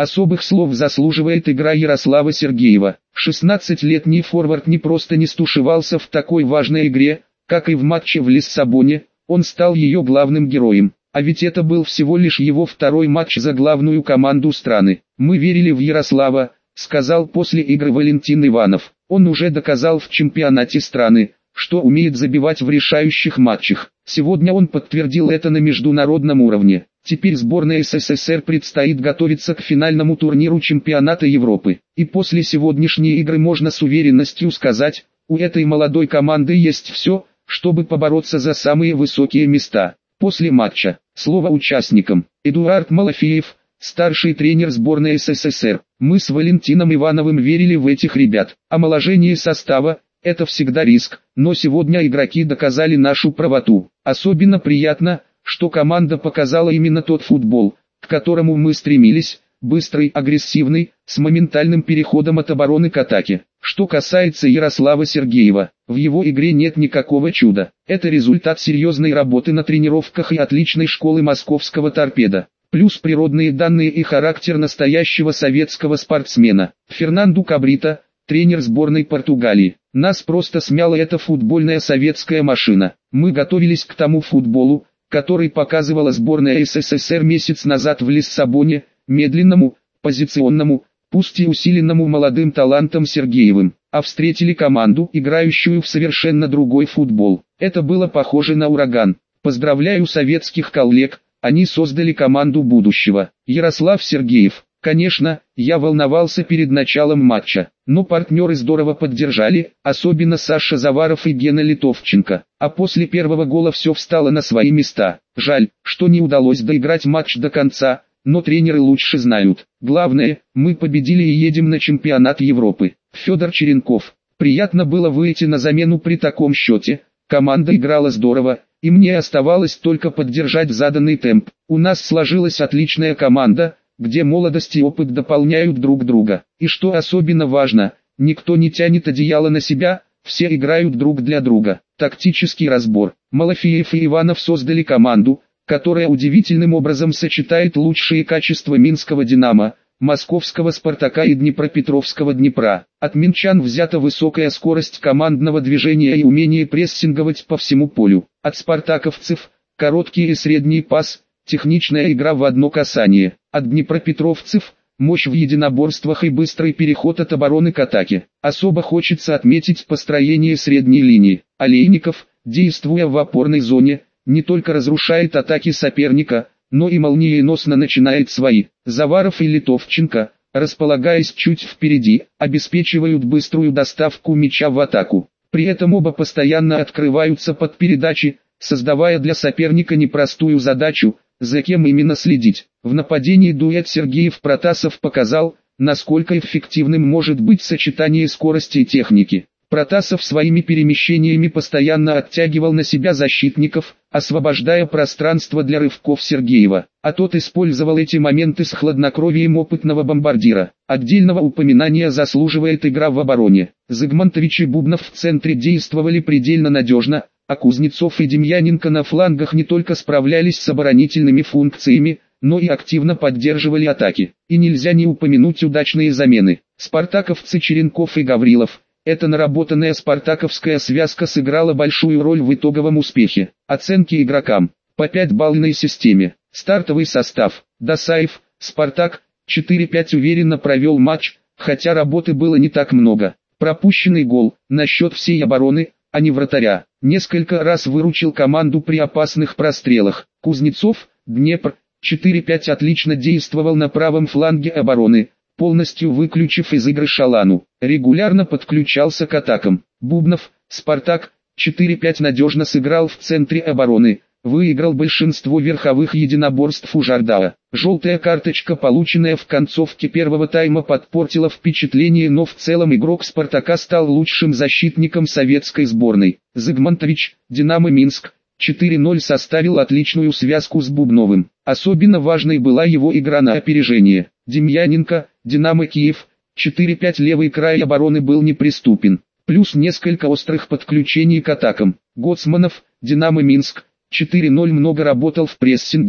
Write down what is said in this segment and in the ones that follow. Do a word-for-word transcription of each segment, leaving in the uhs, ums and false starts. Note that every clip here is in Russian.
Особых слов заслуживает игра Ярослава Сергеева. шестнадцатилетний форвард не просто не стушевался в такой важной игре, как и в матче в Лиссабоне, он стал ее главным героем. А ведь это был всего лишь его второй матч за главную команду страны. «Мы верили в Ярослава», — сказал после игры Валентин Иванов. «Он уже доказал в чемпионате страны, что умеет забивать в решающих матчах. Сегодня он подтвердил это на международном уровне. Теперь сборной СССР предстоит готовиться к финальному турниру чемпионата Европы. И после сегодняшней игры можно с уверенностью сказать, у этой молодой команды есть все, чтобы побороться за самые высокие места». После матча слово участникам. Эдуард Малафеев, старший тренер сборной СССР. «Мы с Валентином Ивановым верили в этих ребят. Омоложение состава – это всегда риск, но сегодня игроки доказали нашу правоту. Особенно приятно, что команда показала именно тот футбол, к которому мы стремились, быстрый, агрессивный, с моментальным переходом от обороны к атаке. Что касается Ярослава Сергеева, в его игре нет никакого чуда. Это результат серьезной работы на тренировках и отличной школы московского торпеда. Плюс природные данные и характер настоящего советского спортсмена. Фернанду Кабрито, тренер сборной Португалии. Нас просто смяла эта футбольная советская машина. Мы готовились к тому футболу, который показывала сборная СССР месяц назад в Лиссабоне, медленному, позиционному, пусть и усиленному молодым талантом Сергеевым, а встретили команду, играющую в совершенно другой футбол. Это было похоже на ураган. Поздравляю советских коллег, они создали команду будущего. Ярослав Сергеев. Конечно, я волновался перед началом матча, но партнеры здорово поддержали, особенно Саша Заваров и Гена Литовченко. А после первого гола все встало на свои места. Жаль, что не удалось доиграть матч до конца, но тренеры лучше знают. Главное, мы победили и едем на чемпионат Европы. Федор Черенков. Приятно было выйти на замену при таком счете. Команда играла здорово, и мне оставалось только поддержать заданный темп. У нас сложилась отличная команда, где молодость и опыт дополняют друг друга. И что особенно важно, никто не тянет одеяло на себя, все играют друг для друга. Тактический разбор. Малафеев и Иванов создали команду, которая удивительным образом сочетает лучшие качества минского «Динамо», московского «Спартака» и днепропетровского «Днепра». От минчан взята высокая скорость командного движения и умение прессинговать по всему полю. От спартаковцев – короткий и средний пас, техничная игра в одно касание. От днепропетровцев – мощь в единоборствах и быстрый переход от обороны к атаке. Особо хочется отметить построение средней линии. Олейников, действуя в опорной зоне, не только разрушает атаки соперника, но и молниеносно начинает свои. Заваров и Литовченко, располагаясь чуть впереди, обеспечивают быструю доставку мяча в атаку. При этом оба постоянно открываются под передачи, создавая для соперника непростую задачу, за кем именно следить. В нападении дуэт Сергеев-Протасов показал, насколько эффективным может быть сочетание скорости и техники. Протасов своими перемещениями постоянно оттягивал на себя защитников, освобождая пространство для рывков Сергеева, а тот использовал эти моменты с хладнокровием опытного бомбардира. Отдельного упоминания заслуживает игра в обороне. Зигмантович и Бубнов в центре действовали предельно надежно, а Кузнецов и Демьяненко на флангах не только справлялись с оборонительными функциями, но и активно поддерживали атаки. И нельзя не упомянуть удачные замены. Спартаковцы Черенков и Гаврилов. Эта наработанная спартаковская связка сыграла большую роль в итоговом успехе. Оценки игрокам. По пять балльной системе. Стартовый состав. Досаев, Спартак, четыре пять уверенно провел матч, хотя работы было не так много. Пропущенный гол, на счет всей обороны, а не вратаря. Несколько раз выручил команду при опасных прострелах. Кузнецов, Днепр, четыре пять отлично действовал на правом фланге обороны, полностью выключив из игры Шалану. Регулярно подключался к атакам. Бубнов, Спартак, четыре пять надежно сыграл в центре обороны, выиграл большинство верховых единоборств у Жардаа. Желтая карточка, полученная в концовке первого тайма, подпортила впечатление, но в целом игрок Спартака стал лучшим защитником советской сборной. Зигмантович, Динамо Минск, четыре ноль составил отличную связку с Бубновым. Особенно важной была его игра на опережение. Демьяненко, Динамо Киев, четыре пять левый край обороны был неприступен. Плюс несколько острых подключений к атакам. Гоцманов, Динамо Минск, четыре ноль много работал в прессинге,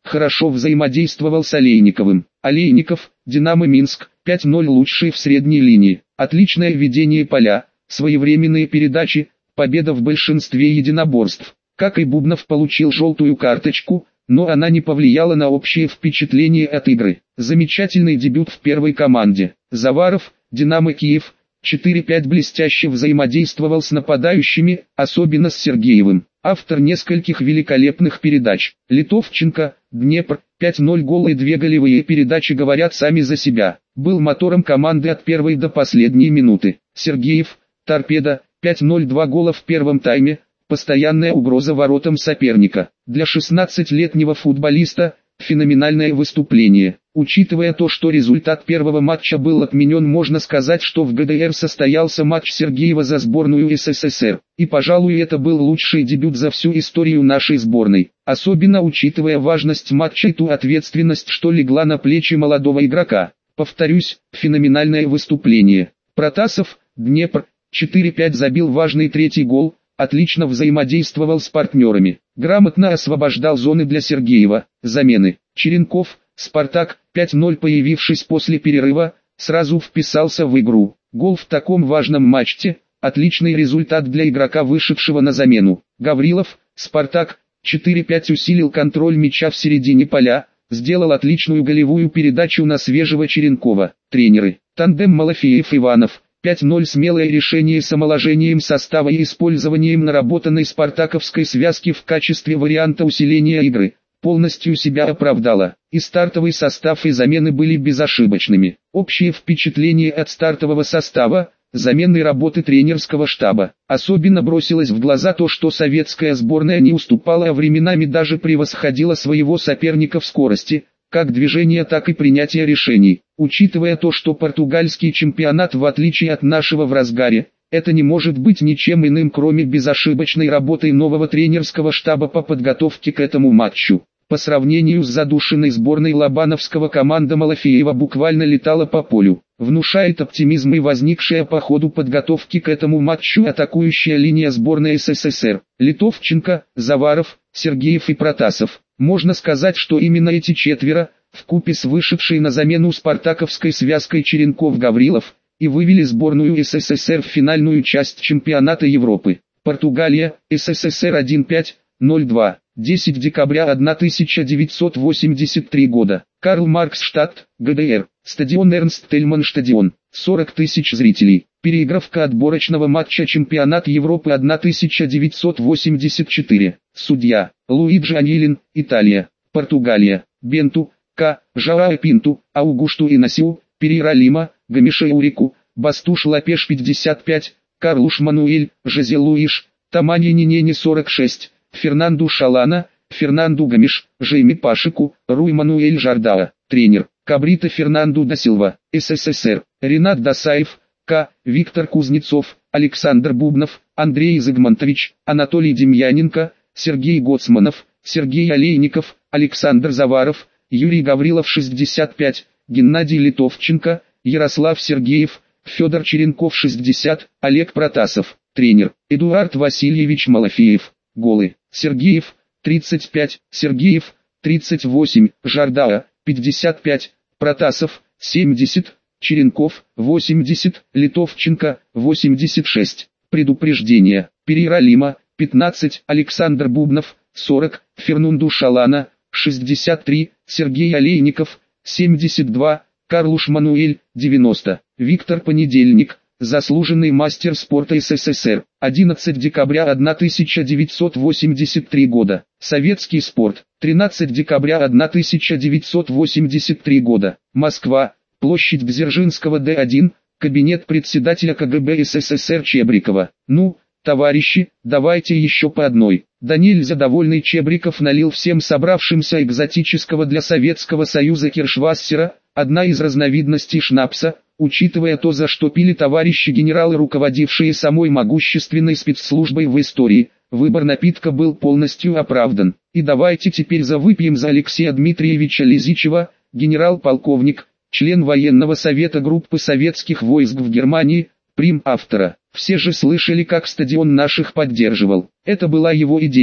хорошо взаимодействовал с Олейниковым. Олейников, Динамо Минск, пять ноль лучший в средней линии. Отличное ведение поля, своевременные передачи, победа в большинстве единоборств. Как и Бубнов, получил желтую карточку, но она не повлияла на общее впечатление от игры. Замечательный дебют в первой команде. Заваров, Динамо Киев, четыре пять блестяще взаимодействовал с нападающими, особенно с Сергеевым. Автор нескольких великолепных передач. Литовченко, Днепр, пять ноль гол и две голевые передачи говорят сами за себя. Был мотором команды от первой до последней минуты. Сергеев, Торпедо, пять ноль два гола в первом тайме, постоянная угроза воротам соперника. Для шестнадцатилетнего футболиста феноменальное выступление. Учитывая то, что результат первого матча был отменен, можно сказать, что в ГДР состоялся матч Сергеева за сборную СССР. И, пожалуй, это был лучший дебют за всю историю нашей сборной. Особенно учитывая важность матча и ту ответственность, что легла на плечи молодого игрока. Повторюсь, феноменальное выступление. Протасов, Днепр, четыре пять забил важный третий гол, отлично взаимодействовал с партнерами, грамотно освобождал зоны для Сергеева. Замены. Черенков, Спартак, пять ноль, появившись после перерыва, сразу вписался в игру. Гол в таком важном матче – отличный результат для игрока, вышедшего на замену. Гаврилов, Спартак, четыре пять, усилил контроль мяча в середине поля, сделал отличную голевую передачу на свежего Черенкова. Тренеры. Тандем Малафеев-Иванов. пять ноль, смелое решение с омоложением состава и использованием наработанной спартаковской связки в качестве варианта усиления игры полностью себя оправдало. И стартовый состав, и замены были безошибочными. Общее впечатление от стартового состава, замены работы тренерского штаба. Особенно бросилось в глаза то, что советская сборная не уступала, а временами даже превосходила своего соперника в скорости, как движения, так и принятия решений. Учитывая то, что португальский чемпионат, в отличие от нашего, в разгаре, это не может быть ничем иным, кроме безошибочной работы нового тренерского штаба по подготовке к этому матчу. По сравнению с задушенной сборной Лобановского, команда Малафеева буквально летала по полю. Внушает оптимизм и возникшая по ходу подготовки к этому матчу атакующая линия сборной СССР. Литовченко, Заваров, Сергеев и Протасов. Можно сказать, что именно эти четверо, вкупе с вышедшей на замену спартаковской связкой Черенков-Гаврилов, и вывели сборную СССР в финальную часть чемпионата Европы. Португалия, СССР один пять ноль два. десятого декабря тысяча девятьсот восемьдесят третьего года. Карл Марксштадт, ГДР. Стадион Эрнст Тельман стадион. сорок тысяч зрителей. Переигровка отборочного матча чемпионат Европы тысяча девятьсот восемьдесят четыре. Судья. Луиджи Аньелин, Италия. Португалия. Бенту, К. Жао Пинту, Аугушту Инасиу, Перейра Лима, Гамише Урику, Бастуш Лапеш пятьдесят пять, Карлуш Мануэль, Жозе Луиш, Тамани Нинени сорок шесть, Фернанду Шалана, Фернанду Гамиш, Жейми Пашику, Руй Мануэль Жардаа. Тренер. Кабрита Фернанду да Силва, СССР. Ренат Дасаев, К. Виктор Кузнецов, Александр Бубнов, Андрей Зигмантович, Анатолий Демьяненко, Сергей Гоцманов, Сергей Олейников, Александр Заваров, Юрий Гаврилов шестьдесят пять, Геннадий Литовченко, Ярослав Сергеев, Федор Черенков шестьдесят, Олег Протасов. Тренер. Эдуард Васильевич Малафеев. Голы. Сергеев, тридцать пять, Сергеев, тридцать восемь, Жардаа, пятьдесят пять, Протасов, семьдесят, Черенков, восемьдесят, Литовченко, восемьдесят шесть. Предупреждение. Перейра Лима, пятнадцать, Александр Бубнов, сорок, Фернанду Шалана, шестьдесят три, Сергей Олейников, семьдесят два, Карлуш Мануэль, девяносто. Виктор Понедельник, заслуженный мастер спорта СССР. одиннадцатого декабря тысяча девятьсот восемьдесят третьего года. Советский спорт. тринадцатого декабря тысяча девятьсот восемьдесят третьего года. Москва. Площадь Дзержинского, Д один. Кабинет председателя КГБ СССР Чебрикова. Ну, товарищи, давайте еще по одной. Да нельзя довольный Чебриков налил всем собравшимся экзотического для Советского Союза киршвассера, одна из разновидностей шнапса, учитывая то, за что пили товарищи генералы, руководившие самой могущественной спецслужбой в истории. Выбор напитка был полностью оправдан. И давайте теперь завыпьем за Алексея Дмитриевича Лизичева, генерал-полковник, член военного совета группы советских войск в Германии, прим. Автора. Все же слышали, как стадион наших поддерживал. Это была его идея,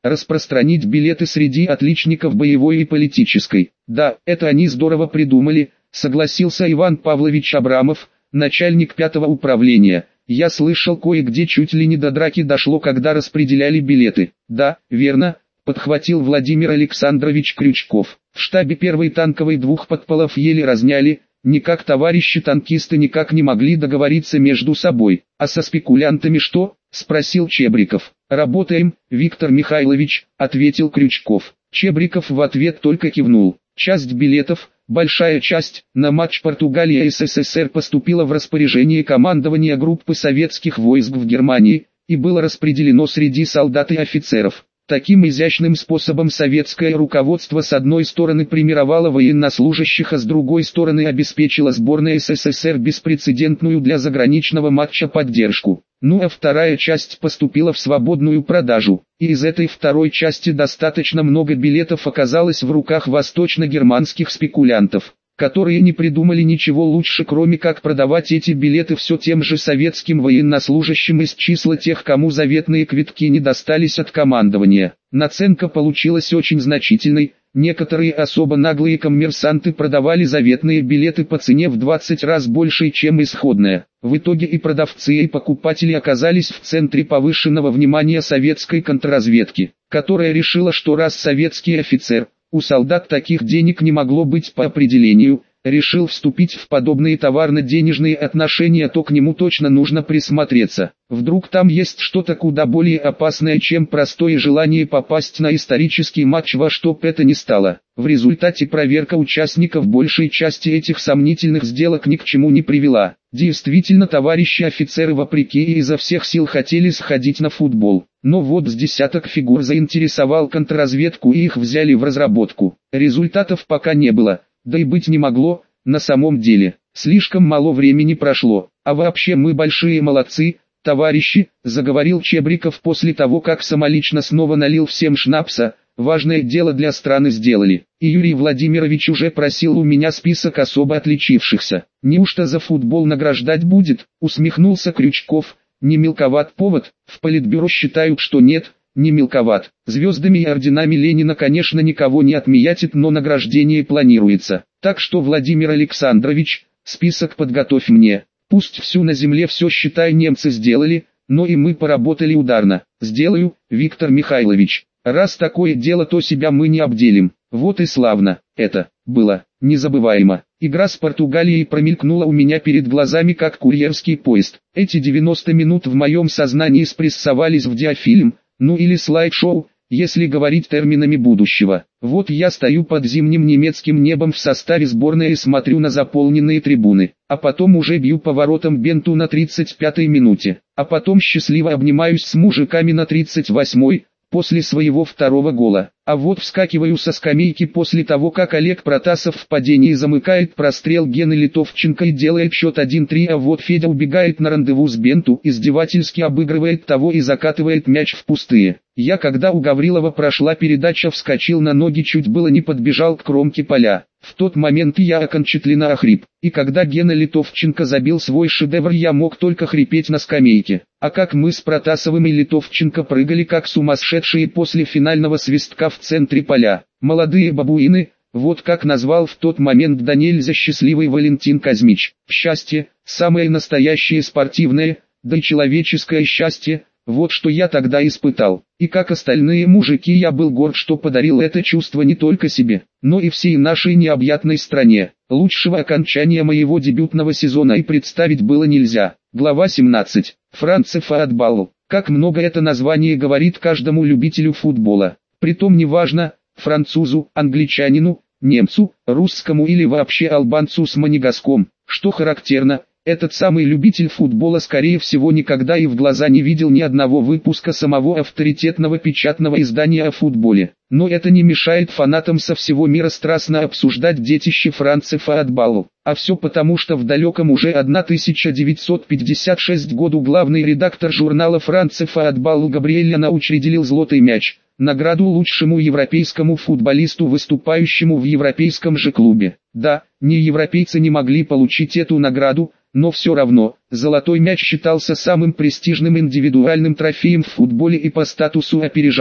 распространить билеты среди отличников боевой и политической. Да, это они здорово придумали, согласился Иван Павлович Абрамов, начальник пятого управления. Я слышал, кое-где чуть ли не до драки дошло, когда распределяли билеты. Да, верно, подхватил Владимир Александрович Крючков. В штабе первой танковой двух подполов еле разняли, никак товарищи танкисты никак не могли договориться между собой. А со спекулянтами что? Спросил Чебриков. Работаем, Виктор Михайлович, ответил Крючков. Чебриков в ответ только кивнул. Часть билетов, большая часть, на матч Португалия-СССР поступила в распоряжение командования группы советских войск в Германии, и было распределено среди солдат и офицеров. Таким изящным способом советское руководство с одной стороны премировало военнослужащих, а с другой стороны обеспечило сборной СССР беспрецедентную для заграничного матча поддержку. Ну а вторая часть поступила в свободную продажу, и из этой второй части достаточно много билетов оказалось в руках восточно-германских спекулянтов, которые не придумали ничего лучше, кроме как продавать эти билеты все тем же советским военнослужащим из числа тех, кому заветные квитки не достались от командования. Наценка получилась очень значительной. Некоторые особо наглые коммерсанты продавали заветные билеты по цене в двадцать раз большей, чем исходная. В итоге и продавцы, и покупатели оказались в центре повышенного внимания советской контрразведки, которая решила, что раз советский офицер, у солдат таких денег не могло быть по определению, решил вступить в подобные товарно-денежные отношения, то к нему точно нужно присмотреться. Вдруг там есть что-то куда более опасное, чем простое желание попасть на исторический матч во что бы это ни стало. В результате проверка участников большей части этих сомнительных сделок ни к чему не привела. Действительно, товарищи офицеры вопреки и изо всех сил хотели сходить на футбол. Но вот с десяток фигур заинтересовал контрразведку, и их взяли в разработку. Результатов пока не было, да и быть не могло, на самом деле. Слишком мало времени прошло. А вообще мы большие молодцы, товарищи, заговорил Чебриков после того, как самолично снова налил всем шнапса. Важное дело для страны сделали. И Юрий Владимирович уже просил у меня список особо отличившихся. Неужто за футбол награждать будет? Усмехнулся Крючков. Не мелковат повод? В политбюро считают, что нет, не мелковат. Звездами и орденами Ленина, конечно, никого не отмеятит, но награждение планируется. Так что, Владимир Александрович, список подготовь мне. Пусть всю на земле все, считай, немцы сделали, но и мы поработали ударно. Сделаю, Виктор Михайлович. Раз такое дело, то себя мы не обделим. Вот и славно. Это было незабываемо. Игра с Португалией промелькнула у меня перед глазами как курьерский поезд. Эти девяносто минут в моем сознании спрессовались в диафильм, ну или слайд-шоу, если говорить терминами будущего. Вот я стою под зимним немецким небом в составе сборной и смотрю на заполненные трибуны. А потом уже бью поворотом Бенту на тридцать пятой минуте. А потом счастливо обнимаюсь с мужиками на тридцать восьмой. После своего второго гола. А вот вскакиваю со скамейки после того, как Олег Протасов в падении замыкает прострел Гены Литовченко и делает счет один-три, а вот Федя убегает на рандеву с Бенту, издевательски обыгрывает того и закатывает мяч в пустые. Я, когда у Гаврилова прошла передача, вскочил на ноги, чуть было не подбежал к кромке поля. В тот момент я окончательно охрип, и когда Гена Литовченко забил свой шедевр, я мог только хрипеть на скамейке. А как мы с Протасовым и Литовченко прыгали как сумасшедшие после финального свистка в центре поля. Молодые бабуины, вот как назвал в тот момент да нельзя счастливый Валентин Казмич. Счастье, самое настоящее спортивное, да и человеческое счастье. Вот что я тогда испытал. И как остальные мужики, я был горд, что подарил это чувство не только себе, но и всей нашей необъятной стране. Лучшего окончания моего дебютного сезона и представить было нельзя. Глава семнадцать. Францефутбол. Как много это название говорит каждому любителю футбола. Притом неважно, французу, англичанину, немцу, русскому или вообще албанцу с манегаском. Что характерно, этот самый любитель футбола скорее всего никогда и в глаза не видел ни одного выпуска самого авторитетного печатного издания о футболе. Но это не мешает фанатам со всего мира страстно обсуждать детище францефутбола. А все потому, что в далеком уже тысяча девятьсот пятьдесят шестом году главный редактор журнала «Францефутбол» Габриэль Ляна учредил «Золотой мяч», награду лучшему европейскому футболисту, выступающему в европейском же клубе. Да, не европейцы не могли получить эту награду, но все равно, «Золотой мяч» считался самым престижным индивидуальным трофеем в футболе и по статусу опережал,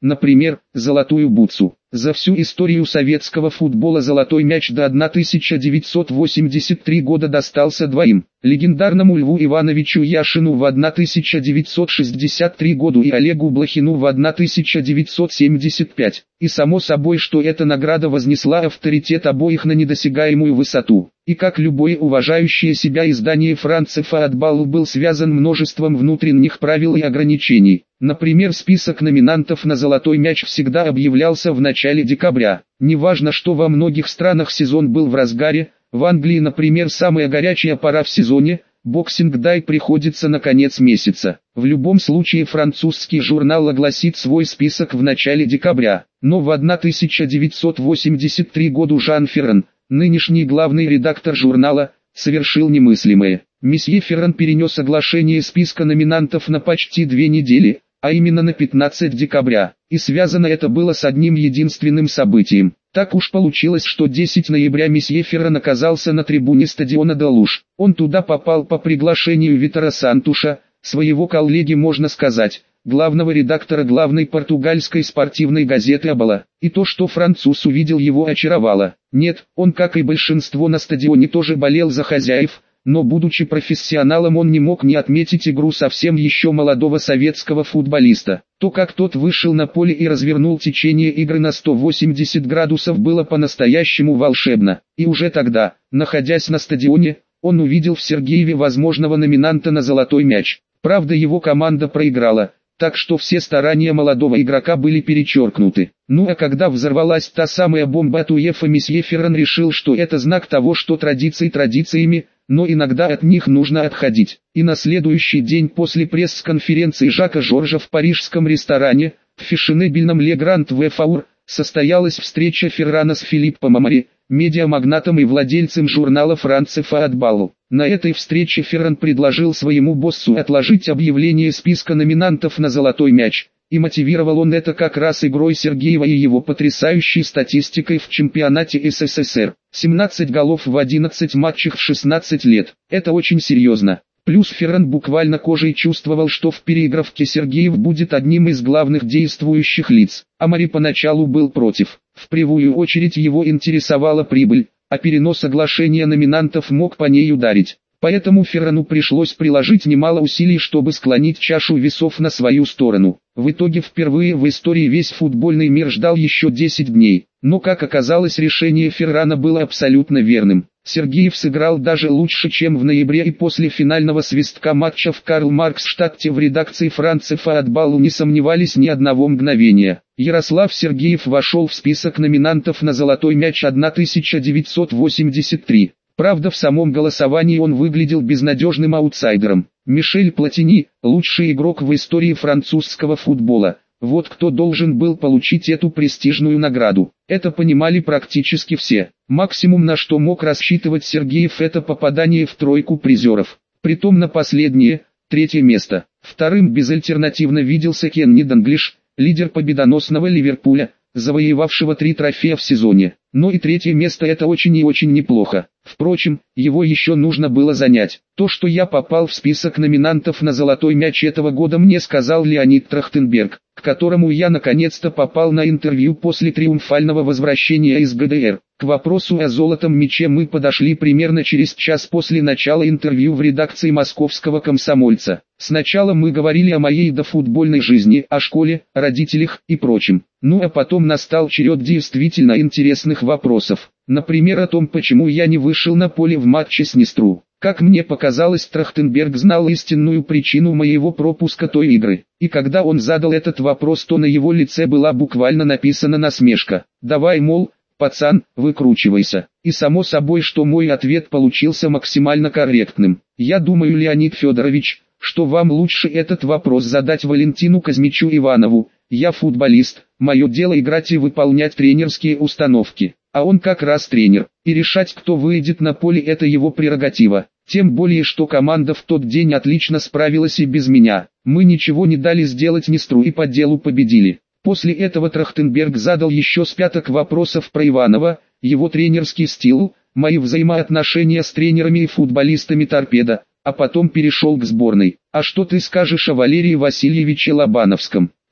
например, золотую бутсу. За всю историю советского футбола золотой мяч до тысяча девятьсот восемьдесят третьего года достался двоим: легендарному Льву Ивановичу Яшину в тысяча девятьсот шестьдесят третьем году и Олегу Блохину в тысяча девятьсот семьдесят пятом. И само собой, что эта награда вознесла авторитет обоих на недосягаемую высоту. И как любое уважающее себя издание, Франце Футбол был связан множеством внутренних правил и ограничений. Например, список номинантов на золотой мяч всегда объявлялся в начале декабря. Неважно, что во многих странах сезон был в разгаре, в Англии, например, самая горячая пора в сезоне, Boxing Day, приходится на конец месяца. В любом случае французский журнал огласит свой список в начале декабря. Но в тысяча девятьсот восемьдесят третьем году Жан Ферран, нынешний главный редактор журнала, совершил немыслимое. Месье Ферран перенес оглашение списка номинантов на почти две недели, а именно на пятнадцатое декабря, и связано это было с одним единственным событием. Так уж получилось, что десятого ноября месье Ферран оказался на трибуне стадиона де Луж. Он туда попал по приглашению Витора Сантуша, своего коллеги, можно сказать, главного редактора главной португальской спортивной газеты «Абола». И то, что француз увидел, его очаровало. Нет, он, как и большинство на стадионе, тоже болел за хозяев, но будучи профессионалом, он не мог не отметить игру совсем еще молодого советского футболиста. То, как тот вышел на поле и развернул течение игры на сто восемьдесят градусов, было по-настоящему волшебно. И уже тогда, находясь на стадионе, он увидел в Сергееве возможного номинанта на золотой мяч. Правда, его команда проиграла, так что все старания молодого игрока были перечеркнуты. Ну а когда взорвалась та самая бомба от УЕФА, месье Ферран решил, что это знак того, что традиции традициями, но иногда от них нужно отходить. И на следующий день после пресс-конференции Жака Жоржа в парижском ресторане, в фешенебельном Ле Гранд Вефаур, состоялась встреча Феррана с Филиппом Амари, медиамагнатом и владельцем журнала «Франце Футбол». На этой встрече Ферран предложил своему боссу отложить объявление списка номинантов на золотой мяч, и мотивировал он это как раз игрой Сергеева и его потрясающей статистикой в чемпионате СССР. семнадцать голов в одиннадцати матчах в шестнадцать лет. Это очень серьезно. Плюс Ферран буквально кожей чувствовал, что в переигровке Сергеев будет одним из главных действующих лиц. Амари поначалу был против. В первую очередь его интересовала прибыль, а перенос оглашения номинантов мог по ней ударить. Поэтому Феррану пришлось приложить немало усилий, чтобы склонить чашу весов на свою сторону. В итоге впервые в истории весь футбольный мир ждал еще десять дней. Но, как оказалось, решение Феррана было абсолютно верным. Сергеев сыграл даже лучше, чем в ноябре, и после финального свистка матча в Карл-Маркс-штадте в редакции Франце Футбол не сомневались ни одного мгновения. Ярослав Сергеев вошел в список номинантов на золотой мяч тысяча девятьсот восемьдесят третьего. Правда, в самом голосовании он выглядел безнадежным аутсайдером. Мишель Платини, лучший игрок в истории французского футбола. Вот кто должен был получить эту престижную награду. Это понимали практически все. Максимум, на что мог рассчитывать Сергеев, это попадание в тройку призеров. Притом на последнее, третье место. Вторым безальтернативно виделся Кенни Далглиш, лидер победоносного Ливерпуля, завоевавшего три трофея в сезоне. Но и третье место — это очень и очень неплохо. Впрочем, его еще нужно было занять. То, что я попал в список номинантов на золотой мяч этого года, мне сказал Леонид Трахтенберг, к которому я наконец-то попал на интервью после триумфального возвращения из ГДР. К вопросу о золотом мяче мы подошли примерно через час после начала интервью в редакции «Московского комсомольца». Сначала мы говорили о моей дофутбольной жизни, о школе, родителях и прочем. Ну а потом настал черед действительно интересных вопросов. Например, о том, почему я не вышел на поле в матче с Днестру. Как мне показалось, Трахтенберг знал истинную причину моего пропуска той игры. И когда он задал этот вопрос, то на его лице была буквально написана насмешка. «Давай, мол, пацан, выкручивайся». И само собой, что мой ответ получился максимально корректным. Я думаю, Леонид Федорович, что вам лучше этот вопрос задать Валентину Казмичу Иванову. Я футболист, мое дело играть и выполнять тренерские установки. А он как раз тренер, и решать, кто выйдет на поле, это его прерогатива. Тем более, что команда в тот день отлично справилась и без меня. Мы ничего не дали сделать Днестру и по делу победили. После этого Трахтенберг задал еще с пяток вопросов про Иванова, его тренерский стил, мои взаимоотношения с тренерами и футболистами «Торпедо», а потом перешел к сборной. «А что ты скажешь о Валерии Васильевиче Лобановском?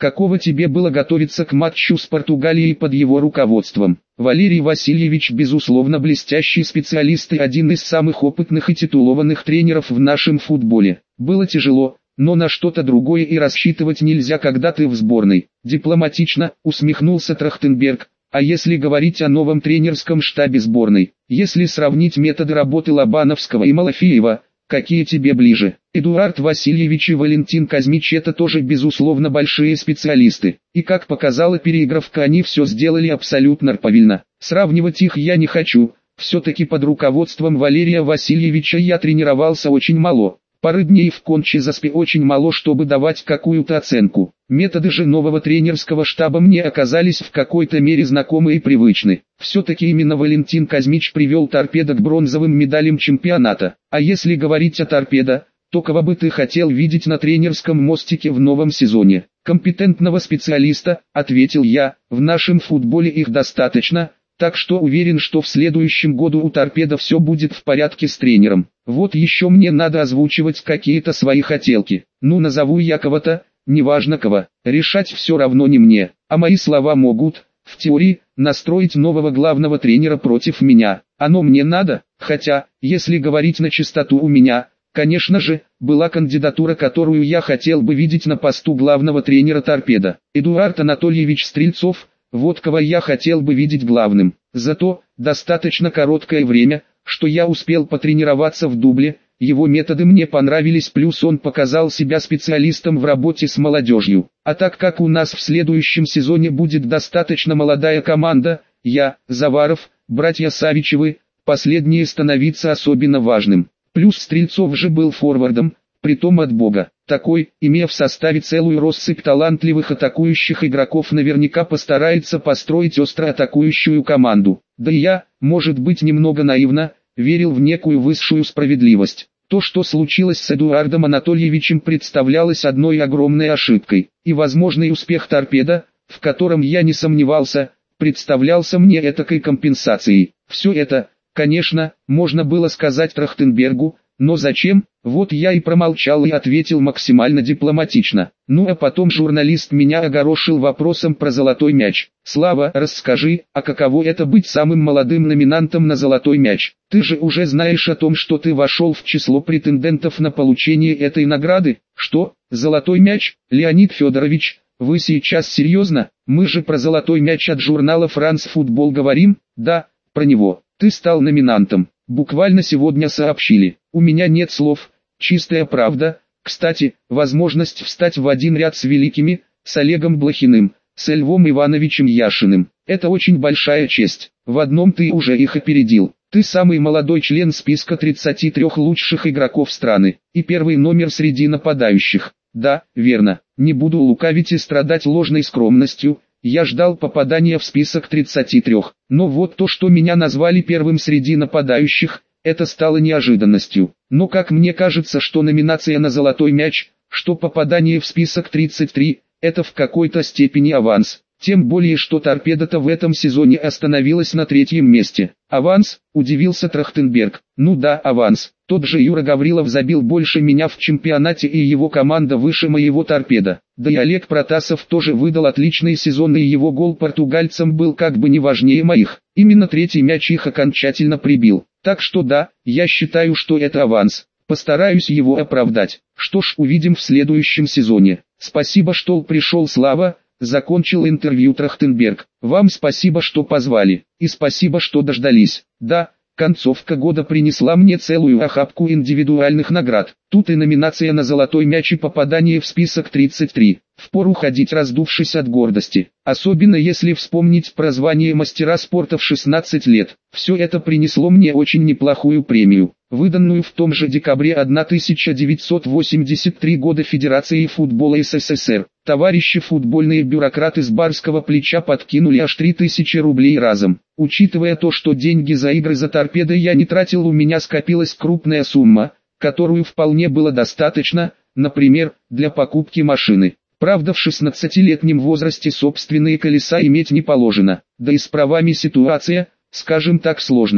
Какого тебе было готовиться к матчу с Португалией под его руководством? Валерий Васильевич безусловно блестящий специалист и один из самых опытных и титулованных тренеров в нашем футболе. Было тяжело, но на что-то другое и рассчитывать нельзя, когда ты в сборной. Дипломатично усмехнулся Трахтенберг. А если говорить о новом тренерском штабе сборной, если сравнить методы работы Лобановского и Малафеева, какие тебе ближе? Эдуард Васильевич и Валентин Казмич — это тоже безусловно большие специалисты. И как показала переигровка, они все сделали абсолютно правильно. Сравнивать их я не хочу. Все-таки под руководством Валерия Васильевича я тренировался очень мало. Пары дней в Кончезаспе очень мало, чтобы давать какую-то оценку. Методы же нового тренерского штаба мне оказались в какой-то мере знакомы и привычны. Все-таки именно Валентин Казмич привел Торпедо к бронзовым медалям чемпионата. А если говорить о Торпедо, то кого бы ты хотел видеть на тренерском мостике в новом сезоне? Компетентного специалиста, ответил я, в нашем футболе их достаточно. Так что уверен, что в следующем году у Торпедо все будет в порядке с тренером. Вот еще мне надо озвучивать какие-то свои хотелки. Ну, назову я кого-то, неважно кого. Решать все равно не мне. А мои слова могут, в теории, настроить нового главного тренера против меня. Оно мне надо, хотя, если говорить на чистоту, у меня, конечно же, была кандидатура, которую я хотел бы видеть на посту главного тренера Торпедо. Эдуард Анатольевич Стрельцов. Вот кого я хотел бы видеть главным. Зато, достаточно короткое время, что я успел потренироваться в дубле, его методы мне понравились, плюс он показал себя специалистом в работе с молодежью. А так как у нас в следующем сезоне будет достаточно молодая команда, я, Заваров, братья Савичевы, последнее становится особенно важным. Плюс Стрельцов же был форвардом, притом от бога. Такой, имея в составе целую россыпь талантливых атакующих игроков, наверняка постарается построить остро атакующую команду. Да и я, может быть немного наивно, верил в некую высшую справедливость. То, что случилось с Эдуардом Анатольевичем, представлялось одной огромной ошибкой. И возможный успех Торпедо, в котором я не сомневался, представлялся мне этакой компенсацией. Все это, конечно, можно было сказать Трахтенбергу, но зачем? Вот я и промолчал и ответил максимально дипломатично. Ну а потом журналист меня огорошил вопросом про золотой мяч. Слава, расскажи, а каково это быть самым молодым номинантом на золотой мяч? Ты же уже знаешь о том, что ты вошел в число претендентов на получение этой награды. Что, золотой мяч, Леонид Федорович? Вы сейчас серьезно? Мы же про золотой мяч от журнала «Франс Футбол» говорим? Да, про него. Ты стал номинантом. Буквально сегодня сообщили. У меня нет слов, чистая правда. Кстати, возможность встать в один ряд с великими, с Олегом Блохиным, с Львом Ивановичем Яшиным. Это очень большая честь. В одном ты уже их опередил. Ты самый молодой член списка тридцати трёх лучших игроков страны. И первый номер среди нападающих. Да, верно. Не буду лукавить и страдать ложной скромностью. Я ждал попадания в список тридцати трёх, но вот то, что меня назвали первым среди нападающих, это стало неожиданностью. Но как мне кажется, что номинация на золотой мяч, что попадание в список тридцать три, это в какой-то степени аванс. Тем более, что Торпедо-то в этом сезоне остановилась на третьем месте. Аванс? Удивился Трахтенберг. Ну да, аванс. Тот же Юра Гаврилов забил больше меня в чемпионате, и его команда выше моего Торпедо. Да и Олег Протасов тоже выдал отличный сезон, и его гол португальцам был как бы не важнее моих. Именно третий мяч их окончательно прибил. Так что да, я считаю, что это аванс. Постараюсь его оправдать. Что ж, увидим в следующем сезоне. Спасибо, что пришел, Слава. Закончил интервью Трахтенберг. Вам спасибо, что позвали. И спасибо, что дождались. Да, концовка года принесла мне целую охапку индивидуальных наград. Тут и номинация на золотой мяч, и попадание в список тридцать три. Впору ходить, раздувшись от гордости. Особенно если вспомнить про звание мастера спорта в шестнадцать лет. Все это принесло мне очень неплохую премию, выданную в том же декабре тысяча девятьсот восемьдесят третьего года Федерацией футбола СССР. Товарищи футбольные бюрократы с барского плеча подкинули аж три тысячи рублей разом. Учитывая то, что деньги за игры за Торпедо я не тратил, у меня скопилась крупная сумма, которую вполне было достаточно, например, для покупки машины. Правда, в шестнадцатилетнем возрасте собственные колеса иметь не положено, да и с правами ситуация, скажем так, сложная.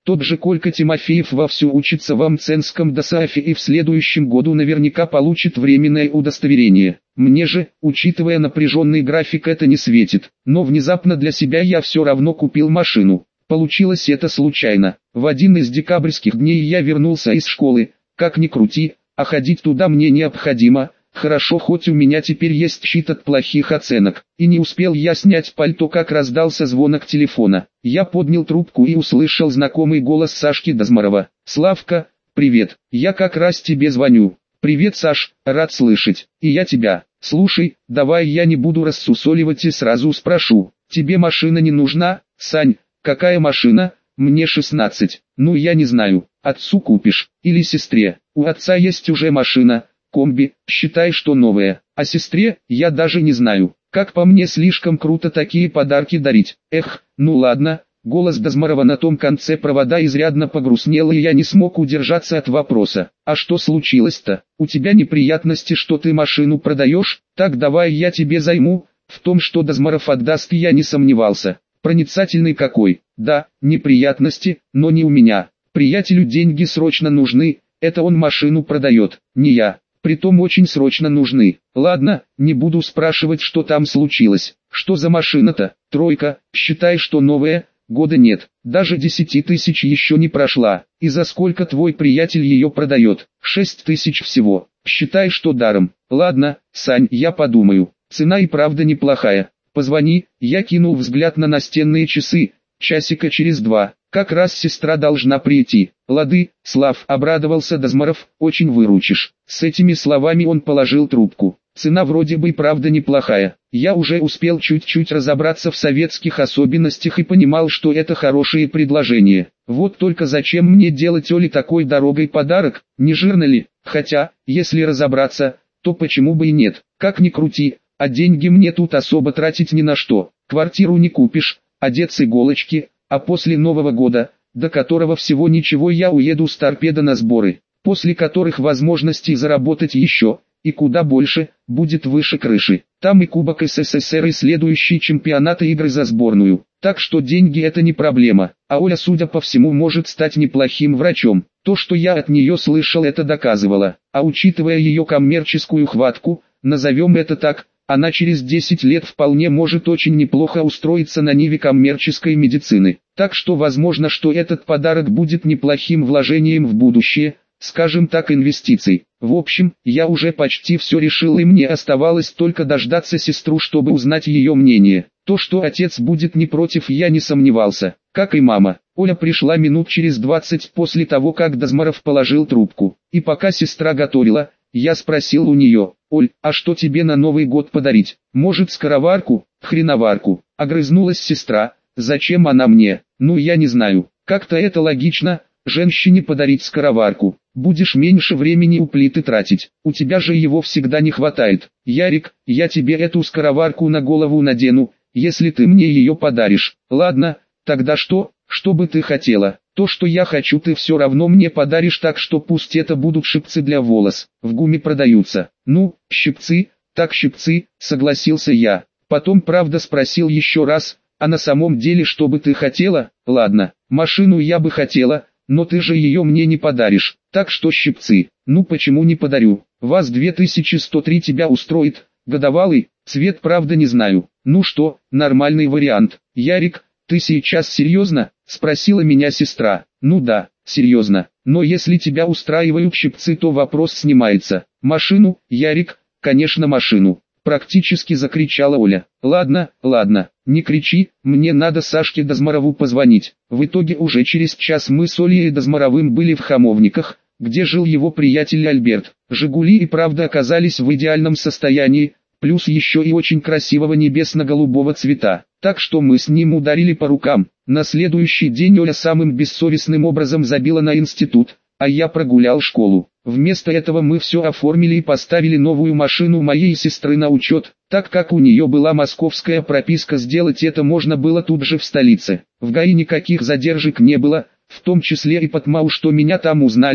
Тот же Колька Тимофеев вовсю учится в Амценском ДОСААФе и в следующем году наверняка получит временное удостоверение. Мне же, учитывая напряженный график, это не светит. Но внезапно для себя я все равно купил машину. Получилось это случайно. В один из декабрьских дней я вернулся из школы. Как ни крути, а ходить туда мне необходимо. Хорошо, хоть у меня теперь есть щит от плохих оценок. И не успел я снять пальто, как раздался звонок телефона. Я поднял трубку и услышал знакомый голос Сашки Дозмарова. «Славка, привет, я как раз тебе звоню». «Привет, Саш, рад слышать. И я тебя. Слушай, давай я не буду рассусоливать и сразу спрошу. Тебе машина не нужна, Сань?» «Какая машина? Мне шестнадцать. Ну я не знаю. Отцу купишь, или сестре. У отца есть уже машина. Комби, считай, что новая. А сестре, я даже не знаю. Как по мне, слишком круто такие подарки дарить. Эх, ну ладно». Голос Дозмарова на том конце провода изрядно погрустнел, и я не смог удержаться от вопроса. «А что случилось-то? У тебя неприятности, что ты машину продаешь? Так давай я тебе займу». В том, что Дозмаров отдаст, я не сомневался. Проницательный какой. Да, неприятности, но не у меня. Приятелю деньги срочно нужны, это он машину продает, не я. Притом очень срочно нужны. Ладно, не буду спрашивать, что там случилось. Что за машина-то? Тройка, считай, что новая, года нет. Даже десяти тысяч еще не прошла. И за сколько твой приятель ее продает? Шесть тысяч всего. Считай, что даром. Ладно, Сань, я подумаю. Цена и правда неплохая. Позвони. Я кинул взгляд на настенные часы. Часика через два. Как раз сестра должна прийти. Лады, Слав, обрадовался Дозмаров, очень выручишь. С этими словами он положил трубку. Цена вроде бы и правда неплохая. Я уже успел чуть-чуть разобраться в советских особенностях и понимал, что это хорошее предложение. Вот только зачем мне делать Оле такой дорогой подарок, не жирно ли? Хотя, если разобраться, то почему бы и нет. Как ни крути, а деньги мне тут особо тратить ни на что. Квартиру не купишь, одет с иголочки, а после Нового года, до которого всего ничего, я уеду с торпедо на сборы, после которых возможностей заработать еще, и куда больше, будет выше крыши. Там и Кубок СССР, и следующий чемпионат, и игры за сборную. Так что деньги это не проблема, а Оля, судя по всему, может стать неплохим врачом. То, что я от нее слышал, это доказывало. А учитывая ее коммерческую хватку, назовем это так, она через десять лет вполне может очень неплохо устроиться на ниве коммерческой медицины. Так что возможно, что этот подарок будет неплохим вложением в будущее, скажем так, инвестиций. В общем, я уже почти все решил, и мне оставалось только дождаться сестру, чтобы узнать ее мнение. То, что отец будет не против, я не сомневался, как и мама. Оля пришла минут через двадцать после того, как Дозмаров положил трубку. И пока сестра готовила, я спросил у нее: «Оль, а что тебе на Новый год подарить? Может, скороварку, хреноварку?» Огрызнулась сестра: «Зачем она мне? Ну я не знаю, как-то это логично, женщине подарить скороварку. Будешь меньше времени у плиты тратить, у тебя же его всегда не хватает. Ярик, я тебе эту скороварку на голову надену, если ты мне ее подаришь. Ладно, тогда что, что бы ты хотела?» «То, что я хочу, ты все равно мне подаришь, так что пусть это будут щипцы для волос, в ГУМе продаются». «Ну, щипцы, так щипцы», согласился я. Потом правда спросил еще раз: «А на самом деле что бы ты хотела?» «Ладно, машину я бы хотела, но ты же ее мне не подаришь, так что щипцы». «Ну почему не подарю? ВАЗ две тысячи сто три тебя устроит, годовалый, цвет правда не знаю». «Ну что, нормальный вариант». «Ярик, ты сейчас серьезно?» — спросила меня сестра. «Ну да, серьезно, но если тебя устраивают щипцы, то вопрос снимается». «Машину, Ярик, конечно машину», — практически закричала Оля. «Ладно, ладно, не кричи, мне надо Сашке Дозмарову позвонить». В итоге уже через час мы с Олей и Дозмаровым были в Хамовниках, где жил его приятель Альберт. «Жигули» и правда оказались в идеальном состоянии, плюс еще и очень красивого небесно-голубого цвета. Так что мы с ним ударили по рукам. На следующий день Оля самым бессовестным образом забила на институт, а я прогулял школу. Вместо этого мы все оформили и поставили новую машину моей сестры на учет, так как у нее была московская прописка. Сделать это можно было тут же в столице. В ГАИ никаких задержек не было, в том числе и потому, что меня там узнали,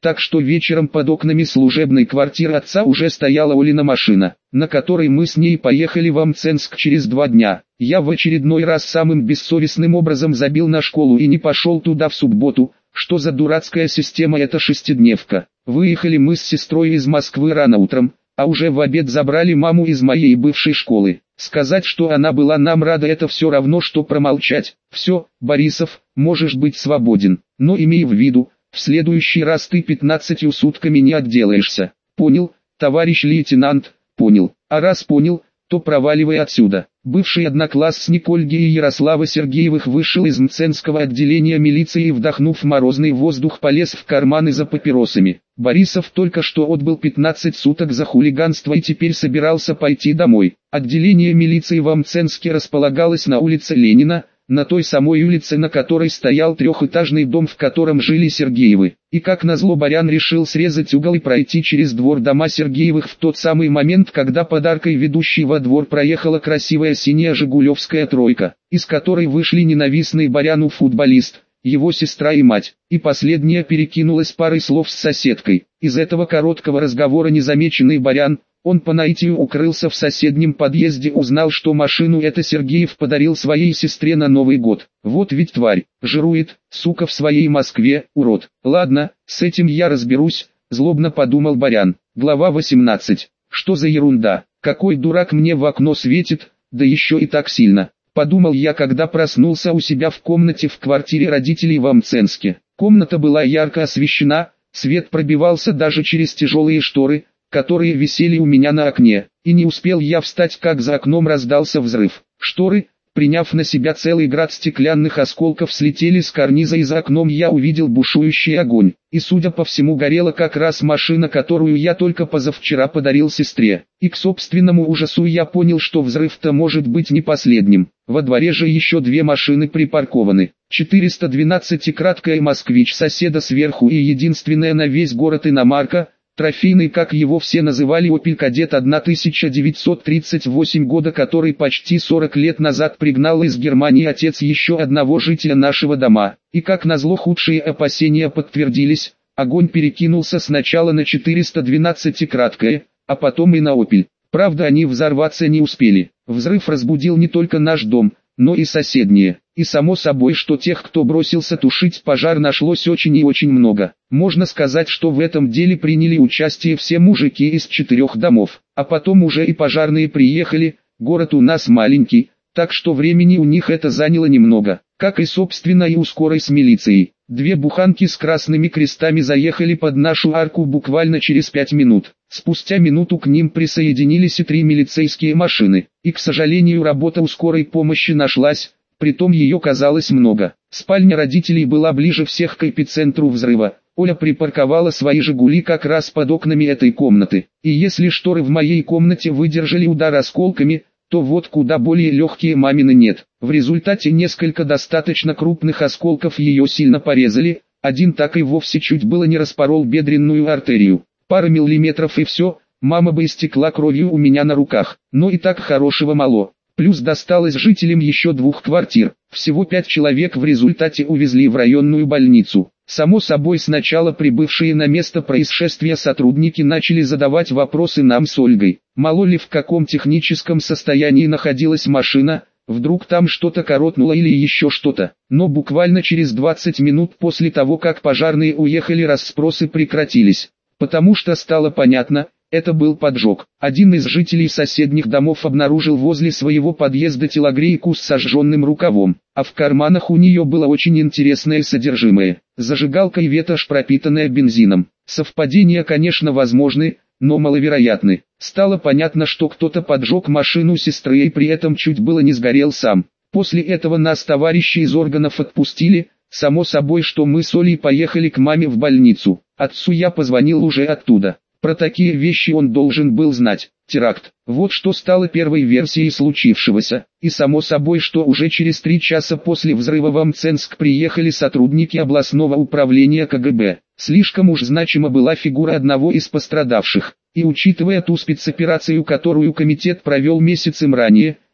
так что вечером под окнами служебной квартиры отца уже стояла Олина машина, на которой мы с ней поехали в Мценск через два дня. Я в очередной раз самым бессовестным образом забил на школу и не пошел туда в субботу. Что за дурацкая система эта шестидневка? Выехали мы с сестрой из Москвы рано утром, а уже в обед забрали маму из моей бывшей школы. Сказать, что она была нам рада, это все равно, что промолчать. Все, Борисов, можешь быть свободен, но имей в виду, в следующий раз ты пятнадцатью сутками не отделаешься. Понял, товарищ лейтенант? Понял. А раз понял, то проваливай отсюда. Бывший одноклассник Ольги и Ярослава Сергеевых вышел из Мценского отделения милиции и, вдохнув морозный воздух, полез в карманы за папиросами. Борисов только что отбыл пятнадцать суток за хулиганство и теперь собирался пойти домой. Отделение милиции в Мценске располагалось на улице Ленина, на той самой улице, на которой стоял трехэтажный дом, в котором жили Сергеевы. И как назло Барян решил срезать угол и пройти через двор дома Сергеевых в тот самый момент, когда под аркой, ведущей во двор, проехала красивая синяя жигулевская тройка, из которой вышли ненавистный Баряну футболист, его сестра и мать, и последняя перекинулась парой слов с соседкой. Из этого короткого разговора незамеченный Барян, он по наитию укрылся в соседнем подъезде, узнал, что машину это Сергеев подарил своей сестре на Новый год. Вот ведь тварь, жирует, сука, в своей Москве, урод. Ладно, с этим я разберусь, злобно подумал Барян. Глава восемнадцать. Что за ерунда, какой дурак мне в окно светит, да еще и так сильно. Подумал я, когда проснулся у себя в комнате в квартире родителей в Мценске. Комната была ярко освещена, свет пробивался даже через тяжелые шторы, которые висели у меня на окне, и не успел я встать, как за окном раздался взрыв. Шторы, приняв на себя целый град стеклянных осколков, слетели с карниза, и за окном я увидел бушующий огонь. И, судя по всему, горела как раз машина, которую я только позавчера подарил сестре. И к собственному ужасу я понял, что взрыв-то может быть не последним. Во дворе же еще две машины припаркованы. четыреста двенадцать-краткая «Москвич» соседа сверху и единственная на весь город иномарка, трофейный, как его все называли, Opel Kadett тысяча девятьсот тридцать восьмого года, который почти сорок лет назад пригнал из Германии отец еще одного жителя нашего дома. И как назло худшие опасения подтвердились, огонь перекинулся сначала на четыреста двенадцать-краткое, а потом и на Opel. Правда, они взорваться не успели. Взрыв разбудил не только наш дом, но и соседние. И само собой, что тех, кто бросился тушить пожар, нашлось очень и очень много. Можно сказать, что в этом деле приняли участие все мужики из четырех домов. А потом уже и пожарные приехали, город у нас маленький, так что времени у них это заняло немного. Как и собственно и у скорой с милицией. Две буханки с красными крестами заехали под нашу арку буквально через пять минут. Спустя минуту к ним присоединились и три милицейские машины. И, к сожалению, работа у скорой помощи нашлась, притом ее казалось много. Спальня родителей была ближе всех к эпицентру взрыва. Оля припарковала свои «Жигули» как раз под окнами этой комнаты. И если шторы в моей комнате выдержали удар осколками, то вот куда более легкие мамины нет. В результате несколько достаточно крупных осколков ее сильно порезали, один так и вовсе чуть было не распорол бедренную артерию. Пара миллиметров и все, мама бы истекла кровью у меня на руках, но и так хорошего мало. Плюс досталось жителям еще двух квартир, всего пять человек в результате увезли в районную больницу. Само собой, сначала прибывшие на место происшествия сотрудники начали задавать вопросы нам с Ольгой. Мало ли в каком техническом состоянии находилась машина, вдруг там что-то коротнуло или еще что-то. Но буквально через двадцать минут после того, как пожарные уехали, расспросы прекратились. Потому что стало понятно, это был поджог. Один из жителей соседних домов обнаружил возле своего подъезда телогрейку с сожженным рукавом, а в карманах у нее было очень интересное содержимое. Зажигалка и ветошь, пропитанная бензином. Совпадения, конечно, возможны, но маловероятны. Стало понятно, что кто-то поджег машину сестры и при этом чуть было не сгорел сам. После этого нас товарищи из органов отпустили, само собой, что мы с Олей поехали к маме в больницу. Отцу я позвонил уже оттуда. Про такие вещи он должен был знать. Теракт. Вот что стало первой версией случившегося. И само собой, что уже через три часа после взрыва в Мценск приехали сотрудники областного управления ка гэ бэ. Слишком уж значима была фигура одного из пострадавших. И учитывая ту спецоперацию, которую комитет провел месяцем ранее,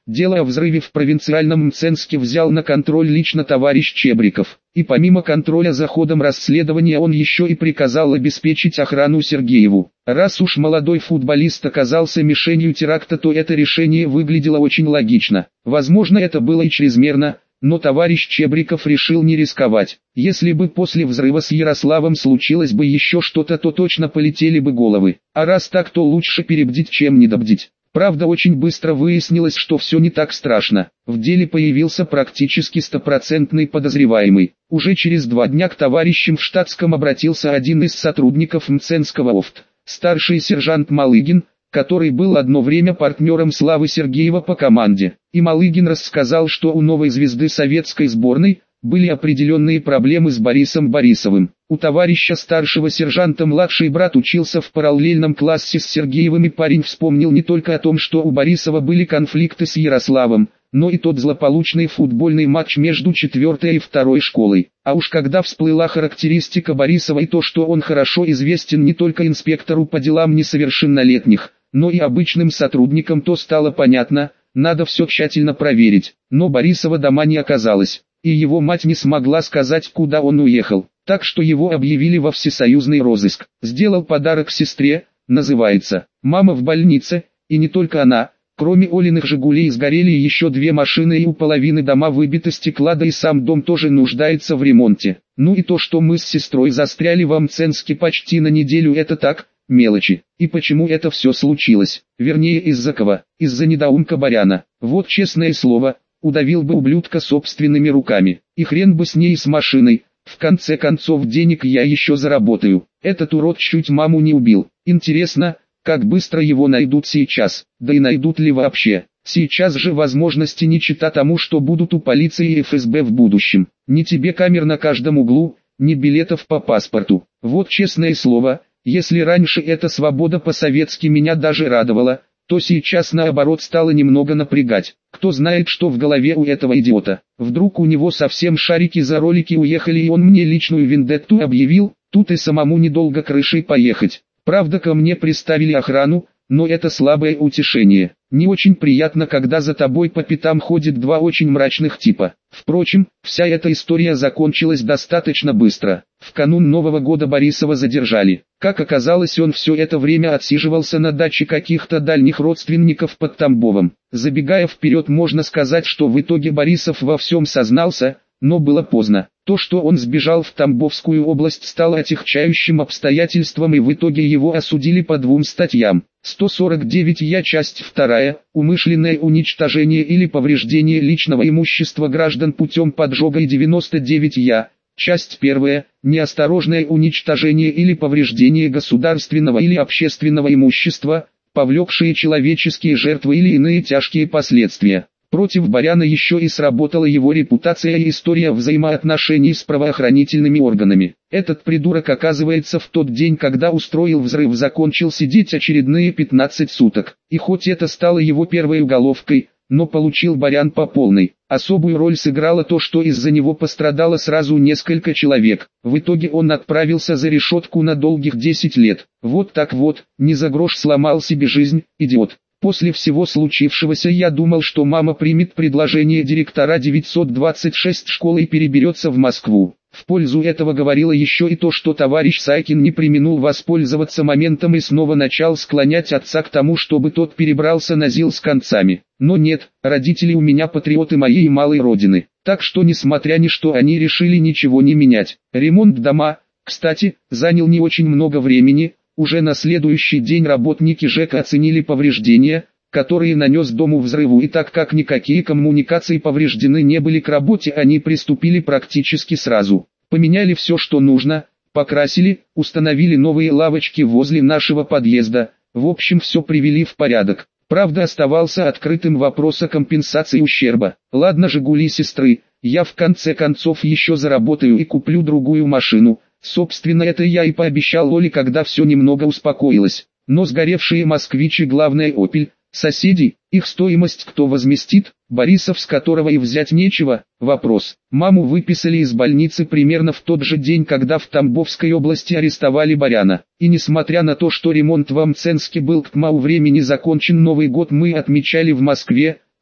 Дело о взрыве в провинциальном Мценске взял на контроль лично товарищ Чебриков. И помимо контроля за ходом расследования он еще и приказал обеспечить охрану Сергееву. Раз уж молодой футболист оказался мишенью теракта, то это решение выглядело очень логично. Возможно, это было и чрезмерно, но товарищ Чебриков решил не рисковать. Если бы после взрыва с Ярославом случилось бы еще что-то, то точно полетели бы головы. А раз так, то лучше перебдить, чем недобдить. Правда, очень быстро выяснилось, что все не так страшно. В деле появился практически стопроцентный подозреваемый. Уже через два дня к товарищам в штатском обратился один из сотрудников Мценского ОФТ, старший сержант Малыгин, который был одно время партнером Славы Сергеева по команде. И Малыгин рассказал, что у новой звезды советской сборной были определенные проблемы с Борисом Борисовым. У товарища старшего сержанта младший брат учился в параллельном классе с Сергеевым, и парень вспомнил не только о том, что у Борисова были конфликты с Ярославом, но и тот злополучный футбольный матч между четвертой и второй школой. А уж когда всплыла характеристика Борисова и то, что он хорошо известен не только инспектору по делам несовершеннолетних, но и обычным сотрудникам, то стало понятно, надо все тщательно проверить. Но Борисова дома не оказалось, и его мать не смогла сказать, куда он уехал. Так что его объявили во всесоюзный розыск. Сделал подарок сестре, называется «Мама в больнице», и не только она. Кроме Олиных «Жигулей» сгорели еще две машины, и у половины дома выбито стекла, да и сам дом тоже нуждается в ремонте. Ну и то, что мы с сестрой застряли в Мценске почти на неделю, это так, мелочи. И почему это все случилось? Вернее, из-за кого? Из-за недоумка Баряна. Вот честное слово, удавил бы ублюдка собственными руками. И хрен бы с ней, с машиной. В конце концов, денег я еще заработаю. Этот урод чуть маму не убил. Интересно, как быстро его найдут сейчас, да и найдут ли вообще. Сейчас же возможности не чета тому, что будут у полиции и эф эс бэ в будущем. Ни тебе камер на каждом углу, ни билетов по паспорту. Вот честное слово, если раньше эта свобода по-советски меня даже радовала, то сейчас наоборот стало немного напрягать. Кто знает, что в голове у этого идиота. Вдруг у него совсем шарики за ролики уехали, и он мне личную вендетту объявил, тут и самому недолго крышей поехать. Правда, ко мне приставили охрану, но это слабое утешение. Не очень приятно, когда за тобой по пятам ходит два очень мрачных типа. Впрочем, вся эта история закончилась достаточно быстро. В канун Нового года Борисова задержали. Как оказалось, он все это время отсиживался на даче каких-то дальних родственников под Тамбовом. Забегая вперед, можно сказать, что в итоге Борисов во всем сознался, но было поздно. То, что он сбежал в Тамбовскую область, стало отягчающим обстоятельством, и в итоге его осудили по двум статьям. сто сорок девять я, часть вторая, умышленное уничтожение или повреждение личного имущества граждан путем поджога, и девяносто девять я, часть первая, неосторожное уничтожение или повреждение государственного или общественного имущества, повлекшие человеческие жертвы или иные тяжкие последствия. Против Баряна еще и сработала его репутация и история взаимоотношений с правоохранительными органами. Этот придурок, оказывается, в тот день, когда устроил взрыв, закончил сидеть очередные пятнадцать суток. И хоть это стало его первой уголовкой, но получил Барян по полной. Особую роль сыграло то, что из-за него пострадало сразу несколько человек. В итоге он отправился за решетку на долгих десять лет. Вот так вот, не за грош сломал себе жизнь, идиот. После всего случившегося я думал, что мама примет предложение директора девятьсот двадцать шесть школы и переберется в Москву. В пользу этого говорило еще и то, что товарищ Сайкин не преминул воспользоваться моментом и снова начал склонять отца к тому, чтобы тот перебрался на ЗИЛ с концами. Но нет, родители у меня патриоты моей малой родины, так что несмотря ни что они решили ничего не менять. Ремонт дома, кстати, занял не очень много времени. Уже на следующий день работники ЖЭКа оценили повреждения, которые нанес дому взрыву, и так как никакие коммуникации повреждены не были к работе, они приступили практически сразу. Поменяли все, что нужно, покрасили, установили новые лавочки возле нашего подъезда, в общем все привели в порядок. Правда, оставался открытым вопрос о компенсации ущерба. Ладно, «Жигули» сестры, я в конце концов еще заработаю и куплю другую машину. Собственно, это я и пообещал Оле, когда все немного успокоилось. Но сгоревшие «Москвич» и главное «Опель», соседи, их стоимость кто возместит? Борисов, с которого и взять нечего? Вопрос. Маму выписали из больницы примерно в тот же день, когда в Тамбовской области арестовали Баряна. И несмотря на то, что ремонт в Мценске был к тому времени закончен, Новый год мы отмечали в Москве,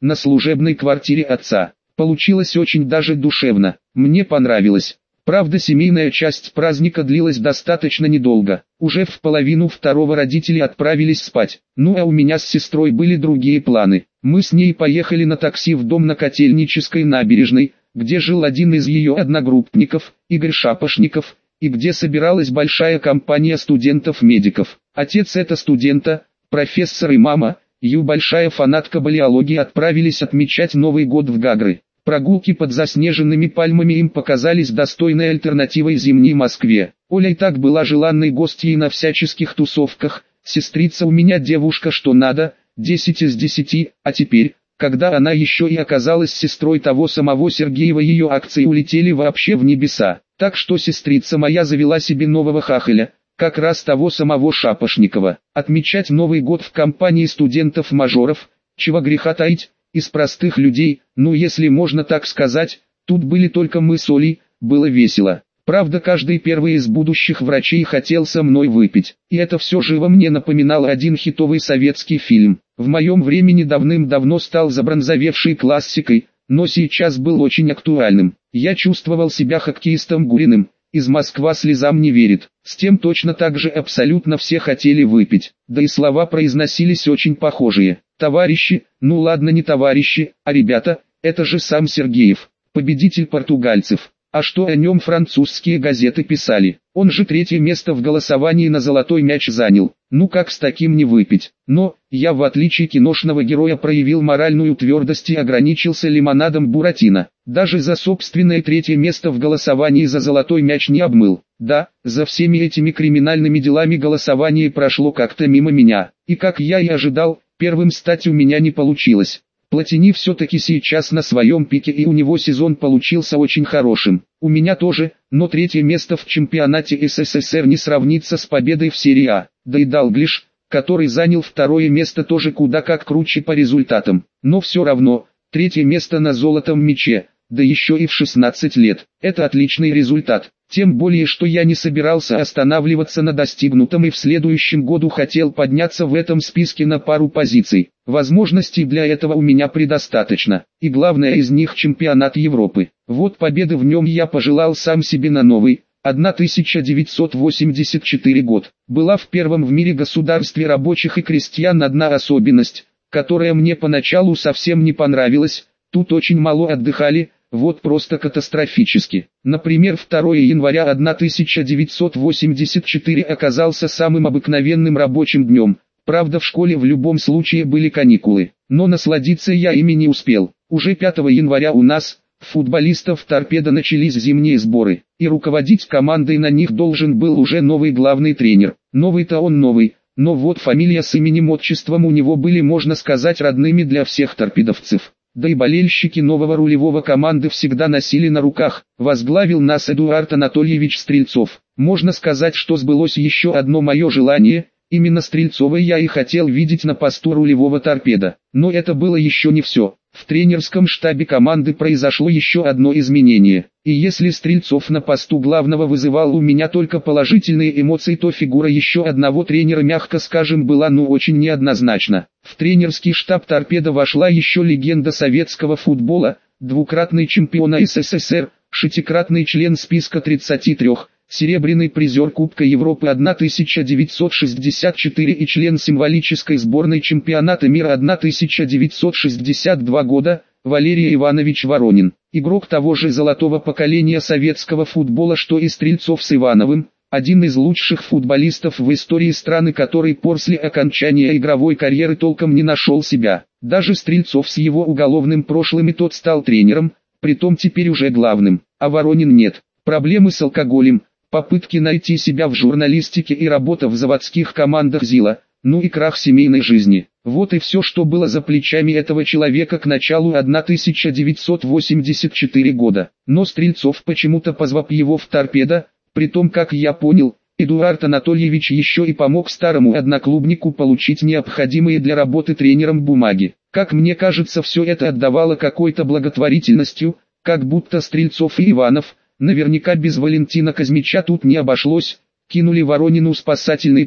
на служебной квартире отца. Получилось очень даже душевно, мне понравилось. Правда, семейная часть праздника длилась достаточно недолго. Уже в половину второго родители отправились спать. Ну а у меня с сестрой были другие планы. Мы с ней поехали на такси в дом на Котельнической набережной, где жил один из ее одногруппников, Игорь Шапошников, и где собиралась большая компания студентов-медиков. Отец этого студента, профессор и мама, ее большая фанатка балеологии, отправились отмечать Новый год в Гагры. Прогулки под заснеженными пальмами им показались достойной альтернативой зимней Москве. Оля и так была желанной гостьей на всяческих тусовках, сестрица у меня девушка что надо, десять из десяти, а теперь, когда она еще и оказалась сестрой того самого Сергеева, ее акции улетели вообще в небеса. Так что сестрица моя завела себе нового хахаля, как раз того самого Шапошникова. Отмечать Новый год в компании студентов-мажоров, чего греха таить, из простых людей, ну если можно так сказать, тут были только мы с Олей, было весело. Правда, каждый первый из будущих врачей хотел со мной выпить, и это все живо мне напоминало один хитовый советский фильм. В моем времени давным-давно стал забронзовевшей классикой, но сейчас был очень актуальным. Я чувствовал себя хоккеистом Гуриным, из Москва слезам не верит. С тем точно так же абсолютно все хотели выпить, да и слова произносились очень похожие. Товарищи, ну ладно не товарищи, а ребята, это же сам Сергеев, победитель португальцев. А что о нем французские газеты писали? Он же третье место в голосовании на золотой мяч занял. Ну как с таким не выпить? Но, я в отличие киношного героя проявил моральную твердость и ограничился лимонадом Буратино. Даже за собственное третье место в голосовании за золотой мяч не обмыл. Да, за всеми этими криминальными делами голосование прошло как-то мимо меня. И как я и ожидал, первым стать у меня не получилось. Платини все-таки сейчас на своем пике, и у него сезон получился очень хорошим. У меня тоже, но третье место в чемпионате СССР не сравнится с победой в серии А. Да и Далглиш, который занял второе место, тоже куда как круче по результатам. Но все равно, третье место на золотом мяче, да еще и в шестнадцать лет. Это отличный результат. Тем более, что я не собирался останавливаться на достигнутом и в следующем году хотел подняться в этом списке на пару позиций. Возможностей для этого у меня предостаточно. И главное из них чемпионат Европы. Вот победы в нем я пожелал сам себе на новый, тысяча девятьсот восемьдесят четвёртый год. Была в первом в мире государстве рабочих и крестьян одна особенность, которая мне поначалу совсем не понравилась. Тут очень мало отдыхали. Вот просто катастрофически. Например, второе января тысяча девятьсот восемьдесят четвёртый оказался самым обыкновенным рабочим днем. Правда, в школе в любом случае были каникулы. Но насладиться я ими не успел. Уже пятого января у нас, футболистов «Торпедо», начались зимние сборы. И руководить командой на них должен был уже новый главный тренер. Новый-то он новый, но вот фамилия с именем отчеством у него были, можно сказать, родными для всех торпедовцев. Да и болельщики нового рулевого команды всегда носили на руках. Возглавил нас Эдуард Анатольевич Стрельцов. Можно сказать, что сбылось еще одно мое желание. Именно Стрельцова я и хотел видеть на посту рулевого «Торпедо». Но это было еще не все. В тренерском штабе команды произошло еще одно изменение. И если Стрельцов на посту главного вызывал у меня только положительные эмоции, то фигура еще одного тренера, мягко скажем, была ну очень неоднозначна. В тренерский штаб «Торпедо» вошла еще легенда советского футбола, двукратный чемпион СССР, шестикратный член списка тридцати трёх, серебряный призер Кубка Европы тысяча девятьсот шестьдесят четвёртый и член символической сборной чемпионата мира тысяча девятьсот шестьдесят второго года, Валерий Иванович Воронин. Игрок того же золотого поколения советского футбола, что и Стрельцов с Ивановым, один из лучших футболистов в истории страны, который после окончания игровой карьеры толком не нашел себя. Даже Стрельцов с его уголовным прошлым, и тот стал тренером, притом теперь уже главным, а Воронин нет. Проблемы с алкоголем, попытки найти себя в журналистике и работа в заводских командах ЗИЛа, ну и крах семейной жизни. Вот и все, что было за плечами этого человека к началу тысяча девятьсот восемьдесят четвёртого года. Но Стрельцов почему-то позвал его в «Торпедо», притом, как я понял, Эдуард Анатольевич еще и помог старому одноклубнику получить необходимые для работы тренером бумаги. Как мне кажется, все это отдавало какой-то благотворительностью, как будто Стрельцов и Иванов, наверняка без Валентина Казмича тут не обошлось, кинули Воронину спасательный круг,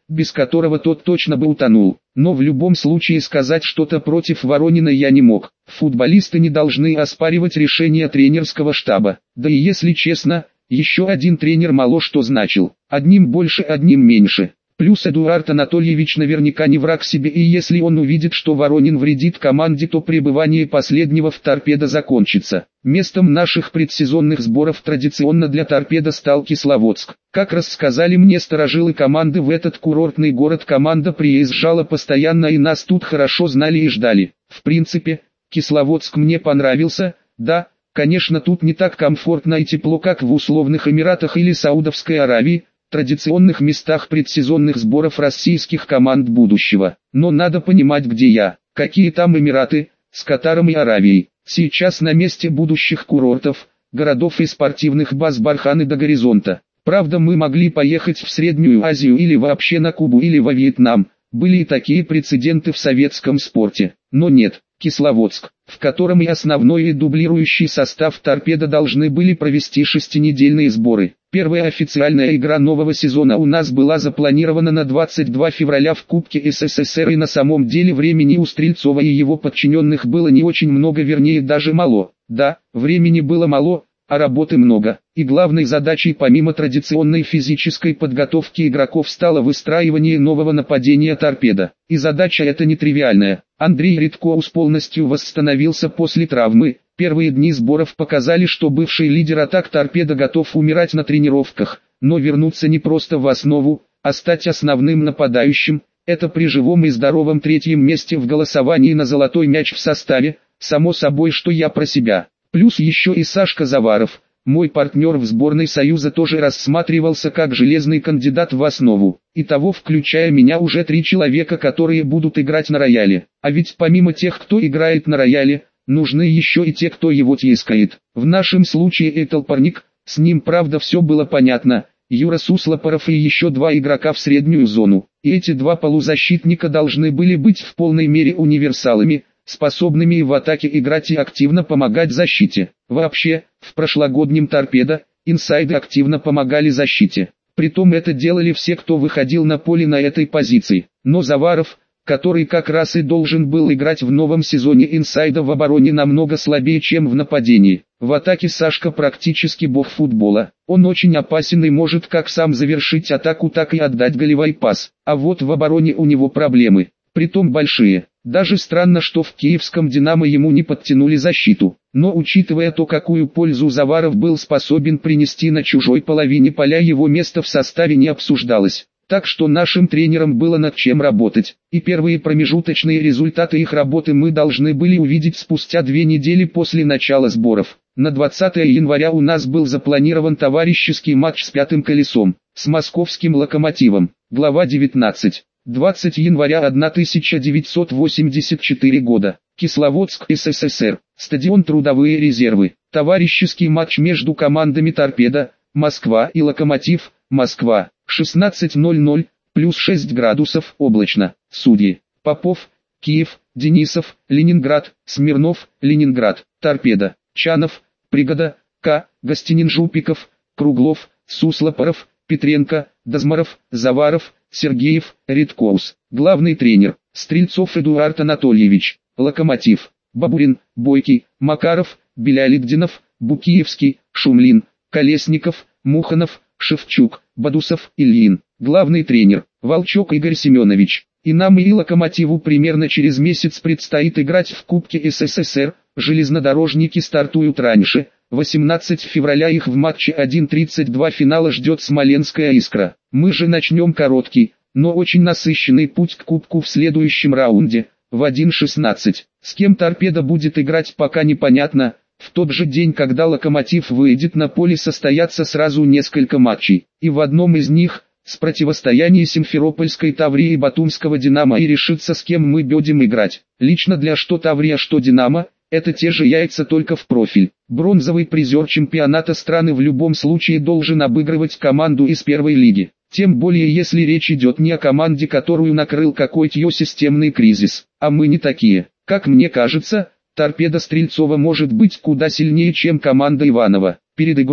без которого тот точно бы утонул. Но в любом случае сказать что-то против Воронина я не мог. Футболисты не должны оспаривать решение тренерского штаба. Да и если честно, еще один тренер мало что значил. Одним больше, одним меньше. Плюс Эдуард Анатольевич наверняка не враг себе, и если он увидит, что Воронин вредит команде, то пребывание последнего в «Торпедо» закончится. Местом наших предсезонных сборов традиционно для «Торпедо» стал Кисловодск. Как рассказали мне старожилы команды, в этот курортный город команда приезжала постоянно, и нас тут хорошо знали и ждали. В принципе, Кисловодск мне понравился, да, конечно, тут не так комфортно и тепло, как в условных Эмиратах или Саудовской Аравии, традиционных местах предсезонных сборов российских команд будущего. Но надо понимать, где я, какие там Эмираты, с Катаром и Аравией. Сейчас на месте будущих курортов, городов и спортивных баз барханы до горизонта. Правда, мы могли поехать в Среднюю Азию или вообще на Кубу или во Вьетнам, были и такие прецеденты в советском спорте. Но нет, Кисловодск, в котором и основной и дублирующий состав «Торпедо» должны были провести шестинедельные сборы. Первая официальная игра нового сезона у нас была запланирована на двадцать два февраля в Кубке СССР, и на самом деле времени у Стрельцова и его подчиненных было не очень много, вернее даже мало. Да, времени было мало, а работы много. И главной задачей помимо традиционной физической подготовки игроков стало выстраивание нового нападения «Торпедо». И задача эта нетривиальная. Андрей Редкоус полностью восстановился после травмы. Первые дни сборов показали, что бывший лидер атак «Торпедо» готов умирать на тренировках, но вернуться не просто в основу, а стать основным нападающим. Это при живом и здоровом третьем месте в голосовании на золотой мяч в составе, само собой, что я про себя. Плюс еще и Сашка Заваров, мой партнер в сборной Союза, тоже рассматривался как железный кандидат в основу. Итого, включая меня, уже три человека, которые будут играть на рояле. А ведь помимо тех, кто играет на рояле, нужны еще и те, кто его тискает. В нашем случае это Парник, с ним правда все было понятно, Юра Суслопоров и еще два игрока в среднюю зону. И эти два полузащитника должны были быть в полной мере универсалами, способными и в атаке играть и активно помогать защите. Вообще, в прошлогоднем «Торпедо» инсайды активно помогали защите. Притом это делали все, кто выходил на поле на этой позиции. Но Заваров, который как раз и должен был играть в новом сезоне инсайда в обороне, намного слабее, чем в нападении. В атаке Сашка практически бог футбола. Он очень опасен и может как сам завершить атаку, так и отдать голевой пас. А вот в обороне у него проблемы, притом большие. Даже странно, что в киевском «Динамо» ему не подтянули защиту. Но учитывая то, какую пользу Заваров был способен принести на чужой половине поля, его место в составе не обсуждалось. Так что нашим тренерам было над чем работать. И первые промежуточные результаты их работы мы должны были увидеть спустя две недели после начала сборов. На двадцатое января у нас был запланирован товарищеский матч с пятым колесом, с московским «Локомотивом». Глава девятнадцать. двадцатого января тысяча девятьсот восемьдесят четвёртого года. Кисловодск, СССР. Стадион «Трудовые резервы». Товарищеский матч между командами «Торпедо», Москва и «Локомотив», Москва. шестнадцать ноль ноль, плюс шесть градусов, облачно. Судьи: Попов, Киев, Денисов, Ленинград, Смирнов, Ленинград. «Торпедо», Чанов, Пригода, К, Гостинин, Жупиков, Круглов, Суслопоров, Петренко, Дозмаров, Заваров, Сергеев, Редкоус. Главный тренер: Стрельцов Эдуард Анатольевич. «Локомотив», Бабурин, Бойкий, Макаров, Белялиддинов, Букиевский, Шумлин, Колесников, Муханов, Шевчук, Бадусов, Ильин. Главный тренер: Волчок Игорь Семенович. И нам, и «Локомотиву» примерно через месяц предстоит играть в Кубке СССР. Железнодорожники стартуют раньше. восемнадцатого февраля их в матче один тридцать два финала ждет Смоленская «Искра». Мы же начнем короткий, но очень насыщенный путь к Кубку в следующем раунде, в один шестнадцать. С кем «Торпедо» будет играть, пока непонятно. В тот же день, когда «Локомотив» выйдет на поле, состоятся сразу несколько матчей. И в одном из них, с противостояния Симферопольской «Таврии» и Батумского «Динамо», и решится, с кем мы будем играть. Лично для что «Таврия», что «Динамо» — это те же яйца, только в профиль. Бронзовый призер чемпионата страны в любом случае должен обыгрывать команду из первой лиги. Тем более, если речь идет не о команде, которую накрыл какой-то системный кризис. А мы не такие. Как мне кажется, «Торпедо» Стрельцова может быть куда сильнее, чем команда Иванова. Перед игрой,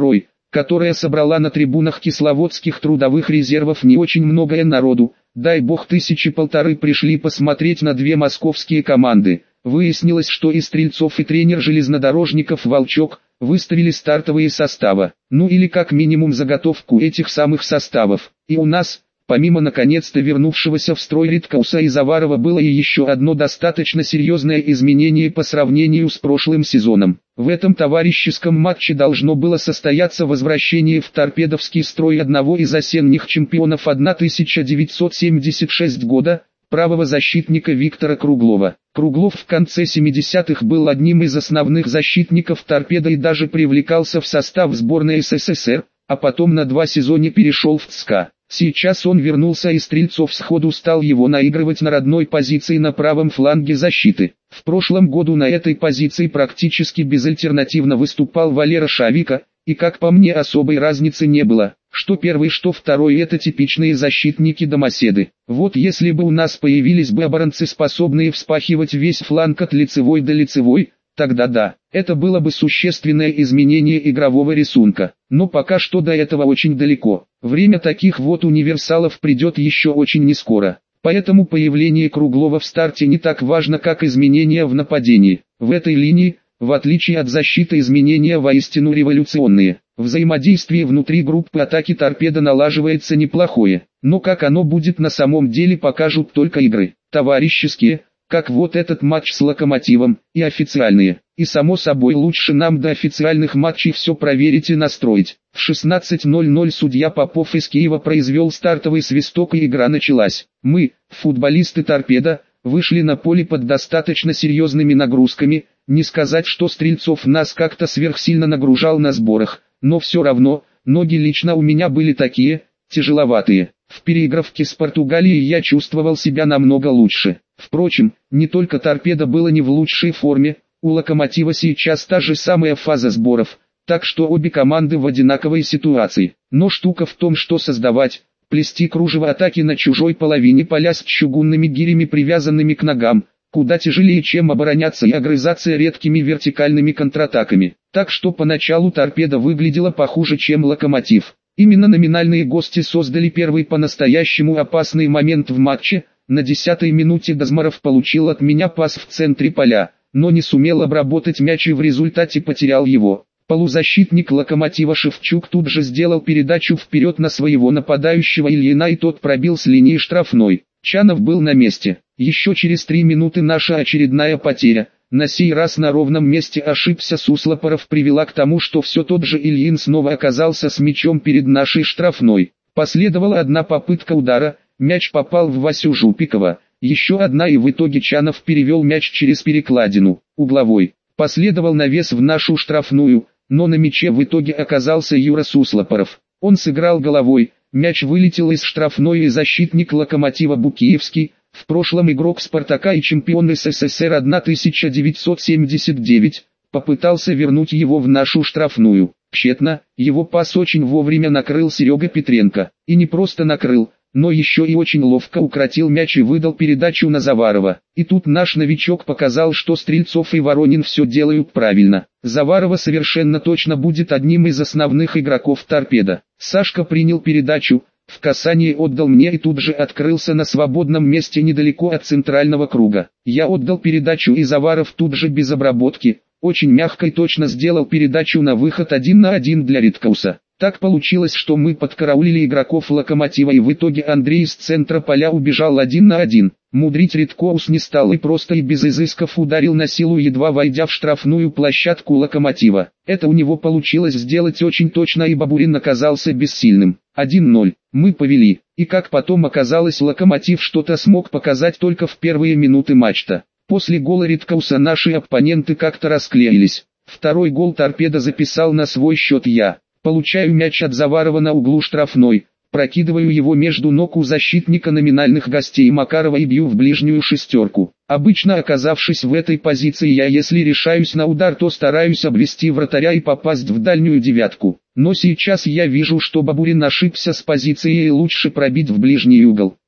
которая собрала на трибунах кисловодских трудовых резервов не очень многое народу, дай бог тысячи полторы пришли посмотреть на две московские команды. Выяснилось, что и Стрельцов, и тренер железнодорожников Волчок выставили стартовые составы, ну или как минимум заготовку этих самых составов. И у нас, помимо наконец-то вернувшегося в строй Риткауса и Заварова, было и еще одно достаточно серьезное изменение по сравнению с прошлым сезоном. В этом товарищеском матче должно было состояться возвращение в торпедовский строй одного из осенних чемпионов тысяча девятьсот семьдесят шестого года, правого защитника Виктора Круглова. Круглов в конце семидесятых был одним из основных защитников торпеда и даже привлекался в состав сборной СССР, а потом на два сезона перешел в ЦСКА. Сейчас он вернулся, и Стрельцов сходу стал его наигрывать на родной позиции на правом фланге защиты. В прошлом году на этой позиции практически безальтернативно выступал Валера Шавика, и как по мне особой разницы не было, что первый, что второй — это типичные защитники-домоседы. Вот если бы у нас появились бы оборонцы, способные вспахивать весь фланг от лицевой до лицевой, тогда да, это было бы существенное изменение игрового рисунка. Но пока что до этого очень далеко. Время таких вот универсалов придет еще очень нескоро. Поэтому появление Круглова в старте не так важно, как изменения в нападении. В этой линии, в отличие от защиты, изменения воистину революционные. Взаимодействие внутри группы атаки торпеда налаживается неплохое. Но как оно будет на самом деле, покажут только игры. Товарищеские, как вот этот матч с Локомотивом, и официальные. И само собой лучше нам до официальных матчей все проверить и настроить. В шестнадцать ноль ноль судья Попов из Киева произвел стартовый свисток, и игра началась. Мы, футболисты торпеда, вышли на поле под достаточно серьезными нагрузками. Не сказать, что Стрельцов нас как-то сверхсильно нагружал на сборах, но все равно, ноги лично у меня были такие, тяжеловатые. В переигровке с Португалией я чувствовал себя намного лучше. Впрочем, не только торпеда было не в лучшей форме, у Локомотива сейчас та же самая фаза сборов, так что обе команды в одинаковой ситуации. Но штука в том, что создавать, плести кружево атаки на чужой половине поля с чугунными гирями, привязанными к ногам, куда тяжелее, чем обороняться и огрызаться редкими вертикальными контратаками. Так что поначалу торпеда выглядела похуже, чем Локомотив. Именно номинальные гости создали первый по-настоящему опасный момент в матче. На десятой минуте Дозмаров получил от меня пас в центре поля, но не сумел обработать мяч и в результате потерял его. Полузащитник Локомотива Шевчук тут же сделал передачу вперед на своего нападающего Ильина, и тот пробил с линии штрафной. Чанов был на месте. Еще через три минуты наша очередная потеря, на сей раз на ровном месте ошибся Суслопоров, привела к тому, что все тот же Ильин снова оказался с мячом перед нашей штрафной. Последовала одна попытка удара, мяч попал в Васю Жупикова, еще одна, и в итоге Чанов перевел мяч через перекладину, угловой. Последовал навес в нашу штрафную, но на мяче в итоге оказался Юра Суслопоров. Он сыграл головой, мяч вылетел из штрафной, и защитник Локомотива Букиевский, в прошлом игрок Спартака и чемпион СССР тысяча девятьсот семьдесят девятого, попытался вернуть его в нашу штрафную. Тщетно, его пас очень вовремя накрыл Серега Петренко. И не просто накрыл, но еще и очень ловко укротил мяч и выдал передачу на Заварова. И тут наш новичок показал, что Стрельцов и Воронин все делают правильно. Заварова совершенно точно будет одним из основных игроков торпеда. Сашка принял передачу, в касании отдал мне и тут же открылся на свободном месте недалеко от центрального круга. Я отдал передачу, и Заваров тут же без обработки, очень мягко и точно сделал передачу на выход один на один для Риткауса. Так получилось, что мы подкараулили игроков Локомотива, и в итоге Андрей из центра поля убежал один на один. Мудрить Риткаус не стал и просто и без изысков ударил на силу, едва войдя в штрафную площадку Локомотива. Это у него получилось сделать очень точно, и Бабурин оказался бессильным. один ноль. Мы повели, и как потом оказалось, Локомотив что-то смог показать только в первые минуты матча. После гола Риткауса наши оппоненты как-то расклеились. Второй гол торпеда записал на свой счет я. Получаю мяч от Заварова на углу штрафной, прокидываю его между ног у защитника номинальных гостей Макарова и бью в ближнюю шестерку. Обычно, оказавшись в этой позиции, я, если решаюсь на удар, то стараюсь обвести вратаря и попасть в дальнюю девятку. Но сейчас я вижу, что Бабурин ошибся с позицией, и лучше пробить в ближний угол.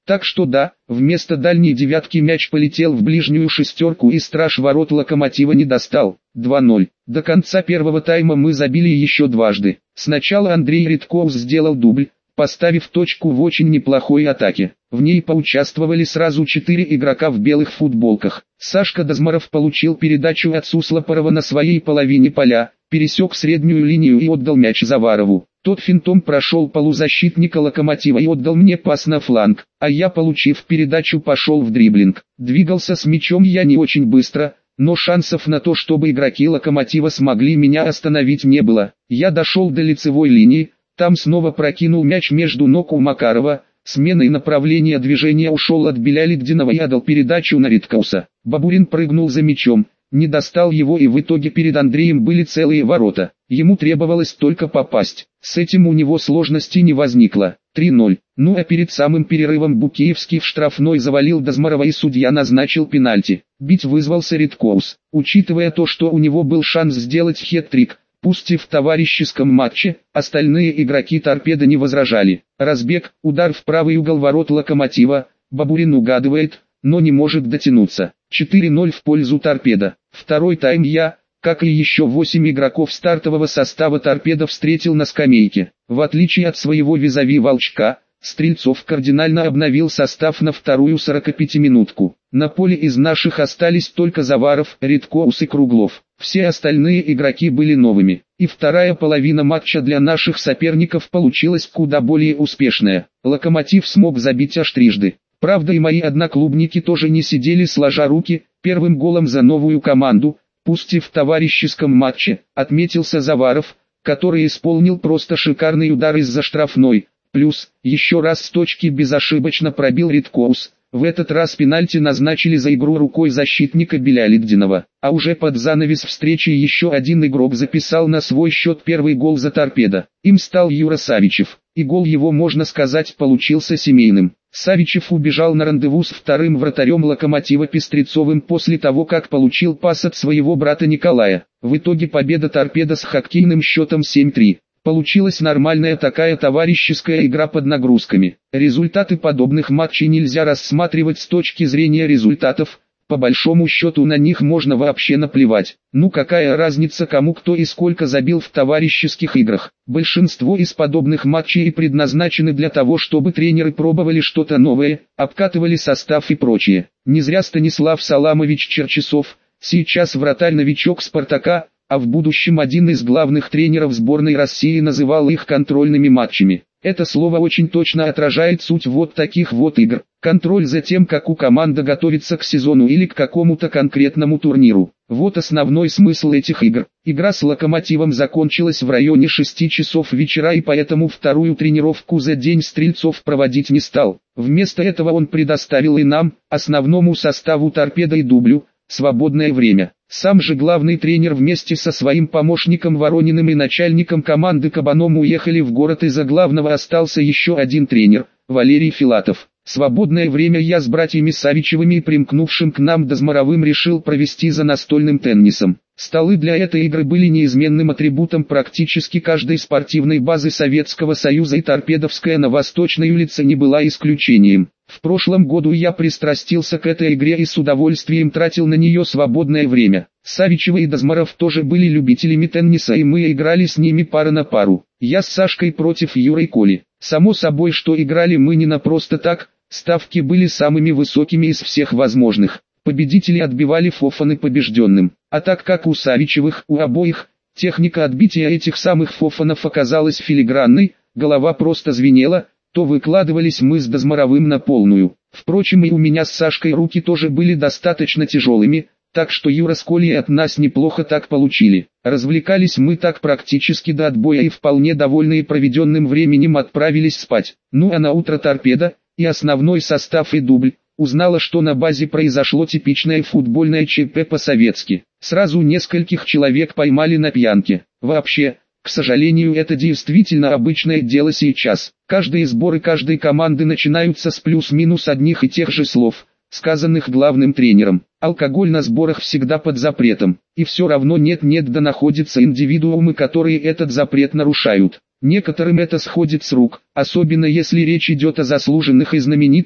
Так что да, вместо дальней девятки мяч полетел в ближнюю шестерку и страж ворот Локомотива не достал. два ноль. До конца первого тайма мы забили еще дважды. Сначала Андрей Редкоус сделал дубль, поставив точку в очень неплохой атаке. В ней поучаствовали сразу четыре игрока в белых футболках. Сашка Дозмаров получил передачу от Суслопорова на своей половине поля, пересек среднюю линию и отдал мяч Заварову. Тот финтом прошел полузащитника Локомотива и отдал мне пас на фланг, а я, получив передачу, пошел в дриблинг. Двигался с мячом я не очень быстро, но шансов на то, чтобы игроки Локомотива смогли меня остановить, не было. Я дошел до лицевой линии, там снова прокинул мяч между ног у Макарова, сменой направления движения ушел от Белялиддинова и отдал передачу на Редкоуса. Бабурин прыгнул за мячом, не достал его, и в итоге перед Андреем были целые ворота. Ему требовалось только попасть. С этим у него сложностей не возникло. три ноль. Ну а перед самым перерывом Букеевский в штрафной завалил Дозмарова и судья назначил пенальти. Бить вызвался Редкоус. Учитывая то, что у него был шанс сделать хет-трик, пусть и в товарищеском матче, остальные игроки Торпедо не возражали. Разбег, удар в правый угол ворот Локомотива, Бабурин угадывает, но не может дотянуться. четыре ноль в пользу Торпедо. Второй тайм я, как и еще восемь игроков стартового состава Торпедо, встретил на скамейке. В отличие от своего визави Волчка, Стрельцов кардинально обновил состав на вторую сорокапятиминутку. На поле из наших остались только Заваров, Редкоус и Круглов. Все остальные игроки были новыми. И вторая половина матча для наших соперников получилась куда более успешная. Локомотив смог забить аж трижды. Правда, и мои одноклубники тоже не сидели сложа руки. Первым голом за новую команду, пусть и в товарищеском матче, отметился Заваров, который исполнил просто шикарный удар из-за штрафной. Плюс, еще раз с точки безошибочно пробил Редкоус. В этот раз пенальти назначили за игру рукой защитника Белялиддинова. А уже под занавес встречи еще один игрок записал на свой счет первый гол за Торпедо. Им стал Юра Савичев. И гол его, можно сказать, получился семейным. Савичев убежал на рандеву с вторым вратарем Локомотива Пестрецовым после того, как получил пас от своего брата Николая. В итоге победа Торпедо с хоккейным счетом семь три. Получилась нормальная такая товарищеская игра под нагрузками. Результаты подобных матчей нельзя рассматривать с точки зрения результатов, по большому счету на них можно вообще наплевать. Ну какая разница, кому кто и сколько забил в товарищеских играх. Большинство из подобных матчей и предназначены для того, чтобы тренеры пробовали что-то новое, обкатывали состав и прочее. Не зря Станислав Саламович Черчесов, сейчас вратарь-новичок Спартака, а в будущем один из главных тренеров сборной России, называл их контрольными матчами. Это слово очень точно отражает суть вот таких вот игр. Контроль за тем, как у команды готовится к сезону или к какому-то конкретному турниру. Вот основной смысл этих игр. Игра с Локомотивом закончилась в районе шести часов вечера, и поэтому вторую тренировку за день Стрельцов проводить не стал. Вместо этого он предоставил и нам, основному составу Торпедо и дублю, свободное время. Сам же главный тренер вместе со своим помощником Ворониным и начальником команды Кабаном уехали в город, и за главного остался еще один тренер, Валерий Филатов. Свободное время я с братьями Савичевыми и примкнувшим к нам Дозмаровым решил провести за настольным теннисом. Столы для этой игры были неизменным атрибутом практически каждой спортивной базы Советского Союза, и Торпедовская на Восточной улице не была исключением. В прошлом году я пристрастился к этой игре и с удовольствием тратил на нее свободное время. Савичевы и Дозмаров тоже были любителями тенниса, и мы играли с ними пара на пару. Я с Сашкой против Юры и Коли. Само собой, что играли мы не на просто так, ставки были самыми высокими из всех возможных. Победители отбивали фофаны побежденным. А так как у Савичевых, у обоих, техника отбития этих самых фофанов оказалась филигранной, голова просто звенела, то выкладывались мы с Дозмаровым на полную. Впрочем, и у меня с Сашкой руки тоже были достаточно тяжелыми, так что Юра с Колей от нас неплохо так получили. Развлекались мы так практически до отбоя, и вполне довольные проведенным временем отправились спать. Ну а на утро Торпедо, и основной состав и дубль, узнала, что на базе произошло типичное футбольное ЧП по-советски. Сразу нескольких человек поймали на пьянке. Вообще, к сожалению, это действительно обычное дело сейчас. Каждые сборы каждой команды начинаются с плюс-минус одних и тех же слов, сказанных главным тренером. Алкоголь на сборах всегда под запретом, и все равно нет-нет да находятся индивидуумы, которые этот запрет нарушают. Некоторым это сходит с рук, особенно если речь идет о заслуженных и знаменитых,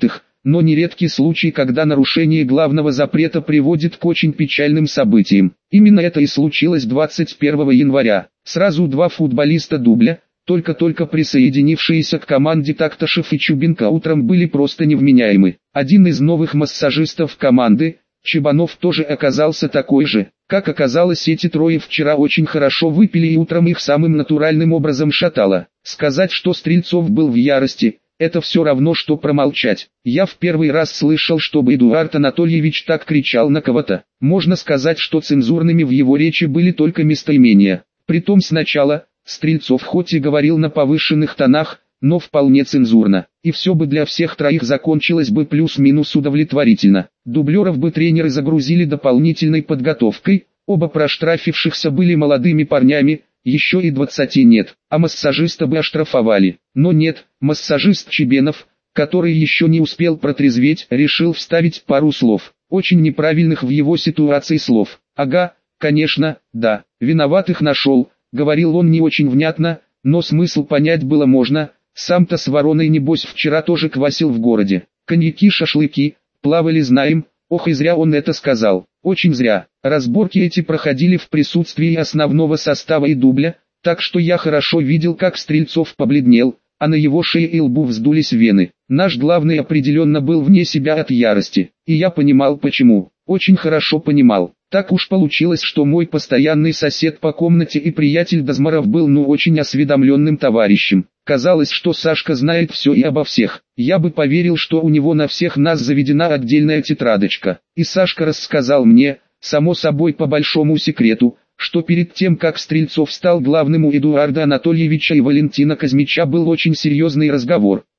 но нередки случаи, когда нарушение главного запрета приводит к очень печальным событиям. Именно это и случилось двадцать первого января. Сразу два футболиста дубля, только-только присоединившиеся к команде Такташев и Чубенко, утром были просто невменяемы. Один из новых массажистов команды, Чебанов, тоже оказался такой же. Как оказалось, эти трое вчера очень хорошо выпили и утром их самым натуральным образом шатало. Сказать, что Стрельцов был в ярости, это все равно, что промолчать. Я в первый раз слышал, чтобы Эдуард Анатольевич так кричал на кого-то. Можно сказать, что цензурными в его речи были только местоимения. Притом сначала Стрельцов хоть и говорил на повышенных тонах, но вполне цензурно. И все бы для всех троих закончилось бы плюс-минус удовлетворительно. Дублеров бы тренеры загрузили дополнительной подготовкой, оба проштрафившихся были молодыми парнями, еще и двадцати нет, а массажиста бы оштрафовали. Но нет, массажист Чебенов, который еще не успел протрезветь, решил вставить пару слов, очень неправильных в его ситуации слов. Ага, конечно, да, виноватых нашел, говорил он не очень внятно, но смысл понять было можно. Сам-то с вороной небось вчера тоже квасил в городе. Коньяки, шашлыки, плавали знаем, ох и зря он это сказал, очень зря. Разборки эти проходили в присутствии основного состава и дубля, так что я хорошо видел, как Стрельцов побледнел, а на его шее и лбу вздулись вены. Наш главный определенно был вне себя от ярости, и я понимал почему, очень хорошо понимал. Так уж получилось, что мой постоянный сосед по комнате и приятель Дозмаров был ну очень осведомленным товарищем. Казалось, что Сашка знает все и обо всех. Я бы поверил, что у него на всех нас заведена отдельная тетрадочка. И Сашка рассказал мне, само собой по большому секрету, что перед тем, как Стрельцов стал главным у Эдуарда Анатольевича и Валентина Казмича, был очень серьезный разговор.